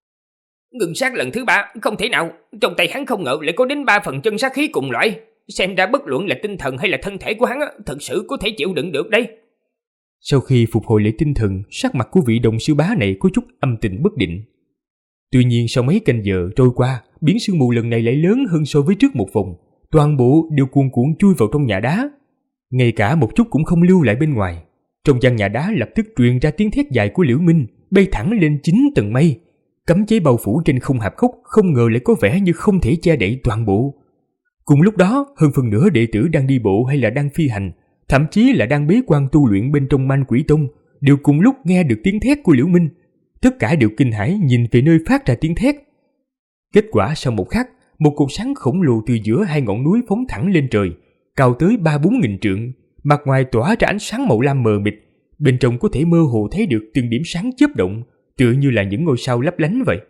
Ngưng sát lần thứ 3, không thể nào. Trong tay hắn không ngờ lại có đến 3 phần chân sát khí cùng loại. Xem ra bất luận là tinh thần hay là thân thể của hắn thật sự có thể chịu đựng được đây. Sau khi phục hồi lại tinh thần, sắc mặt của vị đồng sư bá này có chút âm tình bất định. Tuy nhiên sau mấy canh giờ trôi qua, biển sương mù lần này lại lớn hơn so với trước một vòng. Toàn bộ đều cuồn cuộn chui vào trong nhà đá, ngay cả một chút cũng không lưu lại bên ngoài. Trong gian nhà đá lập tức truyền ra tiếng thét dài của Liễu Minh, bay thẳng lên 9 tầng mây. Cấm chế bao phủ trên không hạp khốc không ngờ lại có vẻ như không thể che đậy toàn bộ. Cùng lúc đó, hơn phần nửa đệ tử đang đi bộ hay là đang phi hành, thậm chí là đang bế quan tu luyện bên trong Man Quỷ Tông, đều cùng lúc nghe được tiếng thét của Liễu Minh. Tất cả đều kinh hãi nhìn về nơi phát ra tiếng thét. Kết quả sau một khắc, một cột sáng khổng lồ từ giữa hai ngọn núi phóng thẳng lên trời, cao tới 3-4 nghìn trượng, mặt ngoài tỏa ra ánh sáng màu lam mờ mịt, bên trong có thể mơ hồ thấy được từng điểm sáng chớp động, tựa như là những ngôi sao lấp lánh vậy.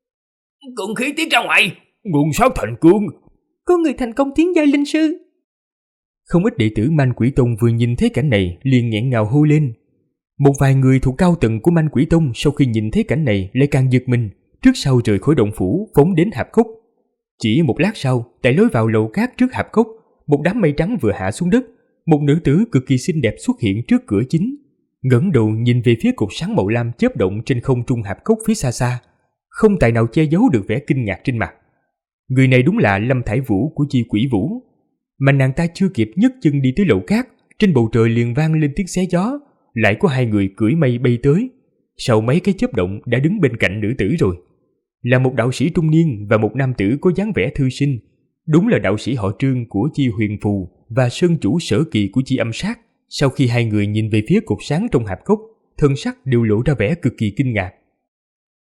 Cương khí tiết ra ngoài, nguồn sát thành cương, có người thành công tiến giai linh sư. Không ít đệ tử Man Quỷ Tông vừa nhìn thấy cảnh này liền nghẹn ngào hô lên. Một vài người thuộc cao tầng của Man Quỷ Tông sau khi nhìn thấy cảnh này lại càng giật mình, trước sau rời khỏi động phủ phóng đến hạp cốc. Chỉ một lát sau, tại lối vào lầu cát trước hạp cốc, một đám mây trắng vừa hạ xuống đất, một nữ tử cực kỳ xinh đẹp xuất hiện trước cửa chính, ngẩng đầu nhìn về phía cột sáng màu lam chớp động trên không trung hạp cốc phía xa xa, không tài nào che giấu được vẻ kinh ngạc trên mặt. Người này đúng là Lâm Thải Vũ của Chi Quỷ Vũ, mà nàng ta chưa kịp nhấc chân đi tới lầu cát, trên bầu trời liền vang lên tiếng xé gió, lại có hai người cưỡi mây bay tới, sau mấy cái chớp động đã đứng bên cạnh nữ tử rồi. Là một đạo sĩ trung niên và một nam tử có dáng vẻ thư sinh, đúng là đạo sĩ họ Trương của Chi Huyền Phù và sơn chủ Sở Kỳ của Chi Âm Sát. Sau khi hai người nhìn về phía cột sáng trong hạp cốc, thân sắc đều lộ ra vẻ cực kỳ kinh ngạc.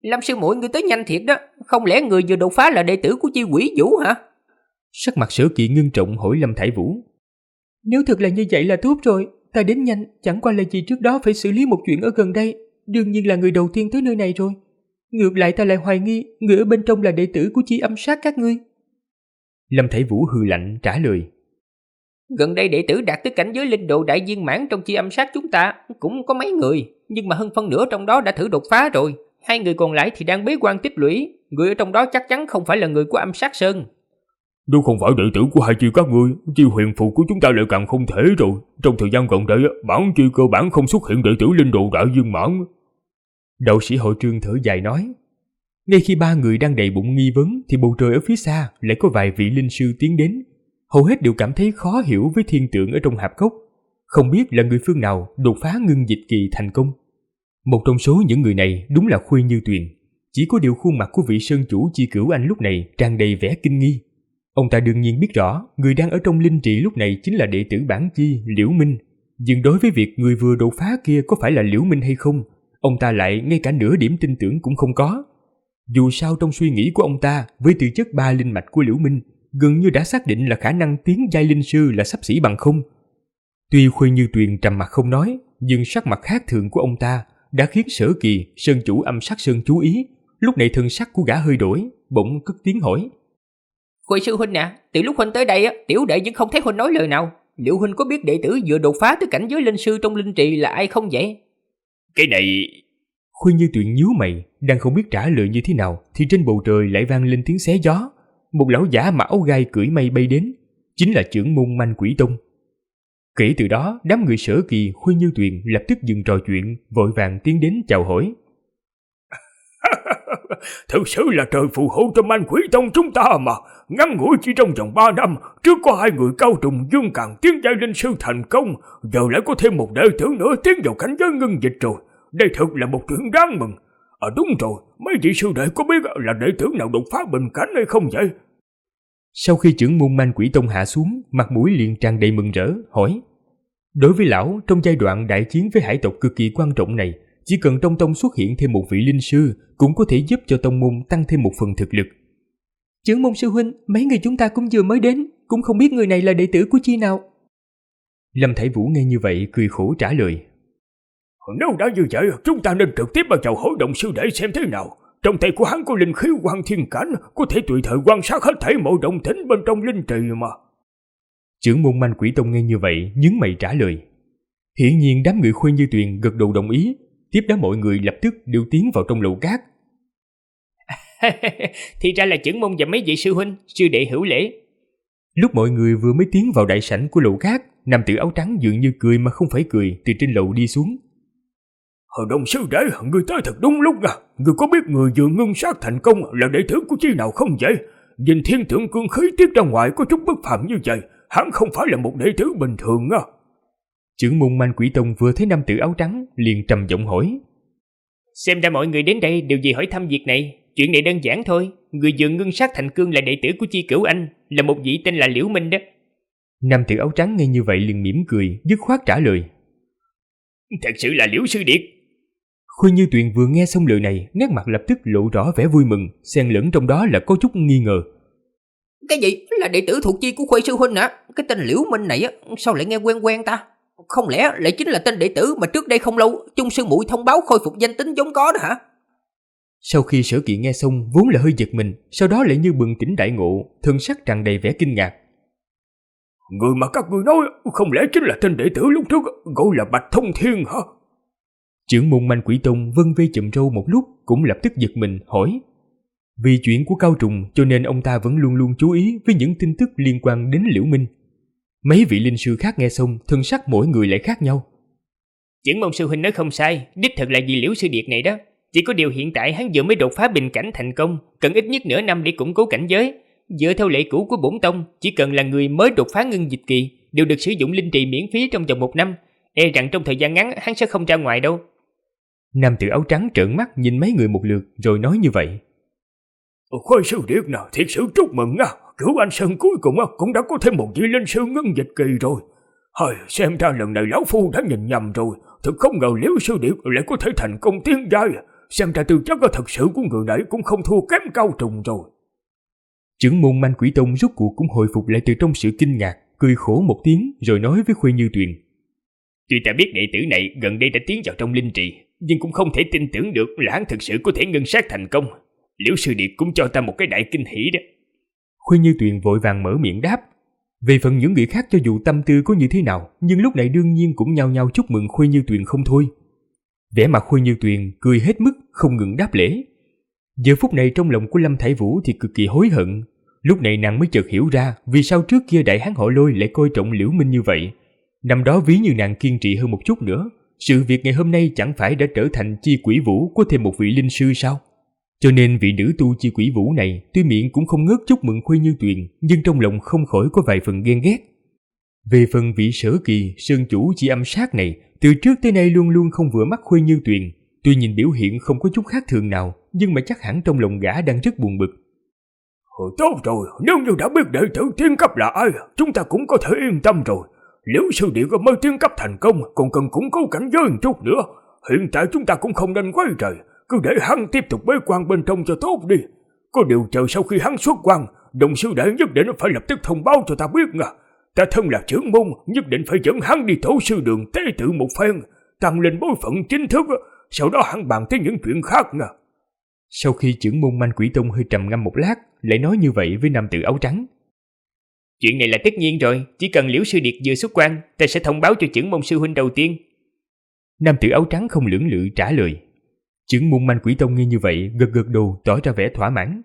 Lâm sư muội, ngươi tới nhanh thiệt đó. Không lẽ người vừa đột phá là đệ tử của Chi Quỷ Vũ hả? Sắc mặt Sở Kỵ ngưng trọng hỏi Lâm Thải Vũ. Nếu thật là như vậy là tốt rồi, ta đến nhanh, chẳng qua là vì trước đó phải xử lý một chuyện ở gần đây, đương nhiên là người đầu tiên tới nơi này rồi. Ngược lại ta lại hoài nghi người ở bên trong là đệ tử của Chi Âm Sát các ngươi. Lâm Thải Vũ hừ lạnh trả lời. Gần đây đệ tử đạt tới cảnh giới linh độ đại viên mãn trong Chi Âm Sát chúng ta cũng có mấy người, nhưng mà hơn phân nửa trong đó đã thử đột phá rồi. 2 người còn lại thì đang bế quan tích lũy, người ở trong đó chắc chắn không phải là người của Âm Sát Sơn. Nếu không phải đệ tử của hai chi các ngươi, chi huyền phù của chúng ta lại càng không thể rồi. Trong thời gian gần đây, bản chi cơ bản không xuất hiện đệ tử linh độ đại viên mãn. Đạo sĩ hội Trương thở dài nói. Ngay khi 3 người đang đầy bụng nghi vấn thì bầu trời ở phía xa lại có vài vị linh sư tiến đến. Hầu hết đều cảm thấy khó hiểu với thiên tượng ở trong hạp cốc, không biết là người phương nào đột phá ngưng dịch kỳ thành công. Một trong số những người này đúng là Khuê Như Tuyền. Chỉ có điều khuôn mặt của vị sơn chủ Chi Cửu Anh lúc này tràn đầy vẻ kinh nghi. Ông ta đương nhiên biết rõ người đang ở trong linh trì lúc này chính là đệ tử bản chi Liễu Minh, nhưng đối với việc người vừa đột phá kia có phải là Liễu Minh hay không, ông ta lại ngay cả nửa điểm tin tưởng cũng không có. Dù sao trong suy nghĩ của ông ta, với tư chất 3 linh mạch của Liễu Minh, gần như đã xác định là khả năng tiến giai linh sư là xấp xỉ bằng không. Tuy Khuê Như Tuyền trầm mặt không nói, nhưng sắc mặt khác thường của ông ta đã khiến Sở Kỳ, sơn chủ Âm Sát Sơn chú ý. Lúc này thần sắc của gã hơi đổi, bỗng cất tiếng hỏi. Khuê sư huynh nè, từ lúc huynh tới đây tiểu đệ vẫn không thấy huynh nói lời nào. Liệu huynh có biết đệ tử vừa đột phá tới cảnh giới linh sư trong linh trì là ai không vậy? Cái này... Khuê Như Tuyền nhíu mày, đang không biết trả lời như thế nào thì trên bầu trời lại vang lên tiếng xé gió. Một lão giả mặc áo gai cưỡi mây bay đến, chính là trưởng môn Manh Quỷ Tông. Kể từ đó, đám người Sở Kỳ, Khuê Như Tuyền lập tức dừng trò chuyện, vội vàng tiến đến chào hỏi. Thực sự là trời phù hộ cho Manh Quỷ Tông chúng ta mà. Ngắn ngủi chỉ trong vòng 3 năm, trước có 2 người cao trùng dương càng tiến giai linh sư thành công, giờ lại có thêm một đệ tử nữa tiến vào cảnh giới ngưng dịch rồi. Đây thật là một chuyện đáng mừng. Đúng rồi, mấy vị sư đệ có biết là đệ tử nào đột phá bình cảnh hay không vậy? Sau khi trưởng môn Manh Quỷ Tông hạ xuống, mặt mũi liền tràn đầy mừng rỡ, hỏi. Đối với lão, trong giai đoạn đại chiến với hải tộc cực kỳ quan trọng này, chỉ cần trong tông xuất hiện thêm một vị linh sư cũng có thể giúp cho tông môn tăng thêm một phần thực lực. Trưởng môn sư huynh, mấy người chúng ta cũng vừa mới đến, cũng không biết người này là đệ tử của chi nào. Lâm Thải Vũ nghe như vậy cười khổ trả lời. Nếu đã như vậy, chúng ta nên trực tiếp vào hội đồng sư đệ xem thế nào. Trong tay của hắn có linh khí Quan Thiên Cảnh, có thể tùy thời quan sát hết thảy mọi động tĩnh bên trong linh trì mà. Trưởng môn Manh Quỷ Tông nghe như vậy, nhướng mày trả lời. Hiển nhiên đám người Khuê Như Tuyền gật đầu đồng ý, tiếp đó mọi người lập tức đều tiến vào trong lầu cát. Thì ra là trưởng môn và mấy vị sư huynh, sư đệ hữu lễ. Lúc mọi người vừa mới tiến vào đại sảnh của lầu cát, nam tử áo trắng dường như cười mà không phải cười từ trên lầu đi xuống. Hội đồng sư đệ, người tới thật đúng lúc à. Người có biết người vừa ngưng sát thành công là đệ tử của chi nào không vậy? Nhìn thiên tượng cương khí tiết ra ngoài có chút bất phàm như vậy, hắn không phải là một đệ tử bình thường à. Trưởng môn Manh Quỷ Tông vừa thấy nam tử áo trắng liền trầm giọng hỏi. Xem ra mọi người đến đây đều vì hỏi thăm việc này. Chuyện này đơn giản thôi. Người vừa ngưng sát thành cương là đệ tử của Chi Cửu Anh, là một vị tên là Liễu Minh đó. Nam tử áo trắng nghe như vậy liền mỉm cười, dứt khoát trả lời. Thật sự là Liễu sư điệt. Khuê Như Tuyền vừa nghe xong lời này, nét mặt lập tức lộ rõ vẻ vui mừng, xen lẫn trong đó là có chút nghi ngờ. Cái gì? Là đệ tử thuộc chi của Khuê sư huynh hả? Cái tên Liễu Minh này sao lại nghe quen quen ta? Không lẽ lại chính là tên đệ tử mà trước đây không lâu Chung sư muội thông báo khôi phục danh tính vốn có đó hả? Sau khi Sở Kỵ nghe xong vốn là hơi giật mình, sau đó lại như bừng tỉnh đại ngộ, thân sắc tràn đầy vẻ kinh ngạc. Người mà các ngươi nói không lẽ chính là tên đệ tử lúc trước gọi là Bạch Thông Thiên hả? Trưởng môn Manh Quỷ Tông vân vê chậm râu một lúc cũng lập tức giật mình hỏi. Vì chuyện của Cao Trùng cho nên ông ta vẫn luôn luôn chú ý với những tin tức liên quan đến Liễu Minh. Mấy vị linh sư khác nghe xong, thân sắc mỗi người lại khác nhau. Trưởng môn sư huynh nói không sai, đích thực là vì Liễu sư điệt này đó. Chỉ có điều hiện tại hắn vừa mới đột phá bình cảnh thành công, cần ít nhất nửa năm để củng cố cảnh giới. Dựa theo lệ cũ của bổn tông, chỉ cần là người mới đột phá ngưng dịch kỳ đều được sử dụng linh trì miễn phí trong vòng 1 năm. E rằng trong thời gian ngắn hắn sẽ không ra ngoài đâu. Nam tử áo trắng trợn mắt nhìn mấy người một lượt rồi nói như vậy. Khôi sư điệt nào, thiệt sự chúc mừng nha. Cửu Anh Sơn cuối cùng cũng đã có thêm một vị linh sư ngưng dịch kỳ rồi. Xem ra lần này lão phu đã nhìn nhầm rồi. Thật không ngờ Liễu sư điệt lại có thể thành công tiến giai. xem ra tư chất thật sự của người này cũng không thua kém Cao Trùng rồi. Trưởng môn Man Quỷ Tông rốt cuộc cũng hồi phục lại từ trong sự kinh ngạc, cười khổ một tiếng rồi nói với Khuê Như Tuyền. Tuy ta biết đệ tử này gần đây đã tiến vào trong linh trì, nhưng cũng không thể tin tưởng được là hắn thực sự có thể ngân sát thành công. Liễu sư điệt cũng cho ta một cái đại kinh hỉ đó. Khuê Như Tuyền vội vàng mở miệng đáp. Về phần những người khác cho dù tâm tư có như thế nào, nhưng lúc này đương nhiên cũng nhao nhao chúc mừng Khuê Như Tuyền không thôi. Vẻ mặt Khuê Như Tuyền cười hết mức, không ngừng đáp lễ. Giờ phút này trong lòng của Lâm Thải Vũ thì cực kỳ hối hận. Lúc này nàng mới chợt hiểu ra vì sao trước kia đại hán họ Lôi lại coi trọng Liễu Minh như vậy. Năm đó ví như nàng kiên trì hơn một chút nữa, sự việc ngày hôm nay chẳng phải đã trở thành Chi Quỷ Vũ có thêm một vị linh sư sao? Cho nên vị nữ tu Chi Quỷ Vũ này tuy miệng cũng không ngớt chúc mừng Khuê Như Tuyền, nhưng trong lòng không khỏi có vài phần ghen ghét. Về phần vị Sở Kỳ, sơn chủ Chi Âm Sát này, từ trước tới nay luôn luôn không vừa mắt Khuê Như Tuyền. Tuy nhìn biểu hiện không có chút khác thường nào, nhưng mà chắc hẳn trong lòng gã đang rất buồn bực. Tốt rồi, nếu như đã biết đệ tử tiến cấp là ai, chúng ta cũng có thể yên tâm rồi. Liễu sư điệt mới tiến cấp thành công, còn cần củng cố cảnh giới một chút nữa. Hiện tại chúng ta cũng không nên quấy rầy, cứ để hắn tiếp tục bế quan bên trong cho tốt đi. Có điều chờ sau khi hắn xuất quan, đồng sư đệ nhất định phải lập tức thông báo cho ta biết nha. Ta thân là trưởng môn, nhất định phải dẫn hắn đi tổ sư đường tế tự một phen, tăng lên bối phận chính thức, sau đó hắn bàn tới những chuyện khác nha. Sau khi trưởng môn Man Quỷ Tông hơi trầm ngâm một lát, lại nói như vậy với nam tử áo trắng. Chuyện này là tất nhiên rồi, chỉ cần Liễu sư điệt vừa xuất quan, ta sẽ thông báo cho trưởng môn sư huynh đầu tiên. Nam tử áo trắng không lưỡng lự trả lời. Trưởng môn Man Quỷ Tông nghe như vậy, gật gật đầu tỏ ra vẻ thỏa mãn.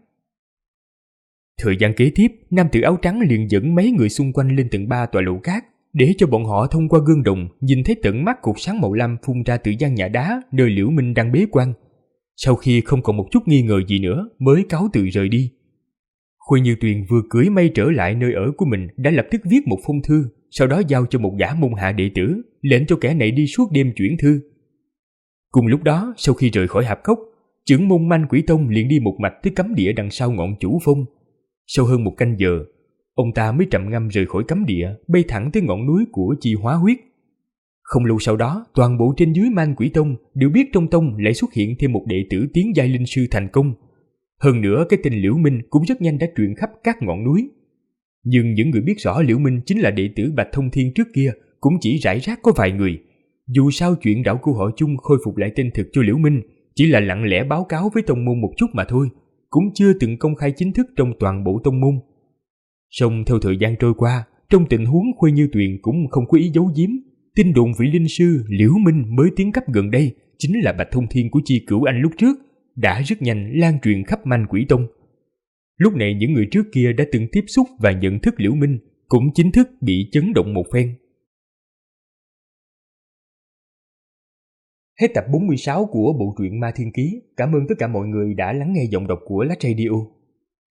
Thời gian kế tiếp, nam tử áo trắng liền dẫn mấy người xung quanh lên tầng 3 tòa lầu cát, để cho bọn họ thông qua gương đồng nhìn thấy tận mắt cột sáng màu lam phun ra từ gian nhà đá nơi Liễu Minh đang bế quan. Sau khi không còn một chút nghi ngờ gì nữa, mới cáo từ rời đi. Khuê Như Tuyền vừa cưỡi mây trở lại nơi ở của mình đã lập tức viết một phong thư, sau đó giao cho một gã môn hạ đệ tử, lệnh cho kẻ này đi suốt đêm chuyển thư. Cùng lúc đó, sau khi rời khỏi hạp cốc, trưởng môn Man Quỷ Tông liền đi một mạch tới cấm địa đằng sau ngọn Chủ Phong. Sau hơn một canh giờ, ông ta mới trầm ngâm rời khỏi cấm địa, bay thẳng tới ngọn núi của Chi Hóa Huyết. Không lâu sau đó, toàn bộ trên dưới Man Quỷ Tông đều biết trong tông lại xuất hiện thêm một đệ tử tiến giai linh sư thành công. Hơn nữa cái tên Liễu Minh cũng rất nhanh đã truyền khắp các ngọn núi. Nhưng những người biết rõ Liễu Minh chính là đệ tử Bạch Thông Thiên trước kia cũng chỉ rải rác có vài người. Dù sao chuyện đảo của họ chung khôi phục lại tên thực cho Liễu Minh chỉ là lặng lẽ báo cáo với tông môn một chút mà thôi, cũng chưa từng công khai chính thức trong toàn bộ tông môn. Song theo thời gian trôi qua, trong tình huống Khuê Như Tuyền cũng không có ý giấu giếm, tin đồn vị linh sư Liễu Minh mới tiến cấp gần đây chính là Bạch Thông Thiên của Chi Cửu Anh lúc trước, đã rất nhanh lan truyền khắp Man Quỷ Tông. Lúc này những người trước kia đã từng tiếp xúc và nhận thức Liễu Minh cũng chính thức bị chấn động một phen. Hết tập 46 của bộ truyện Ma Thiên Ký. Cảm ơn tất cả mọi người đã lắng nghe giọng đọc của Lách Radio.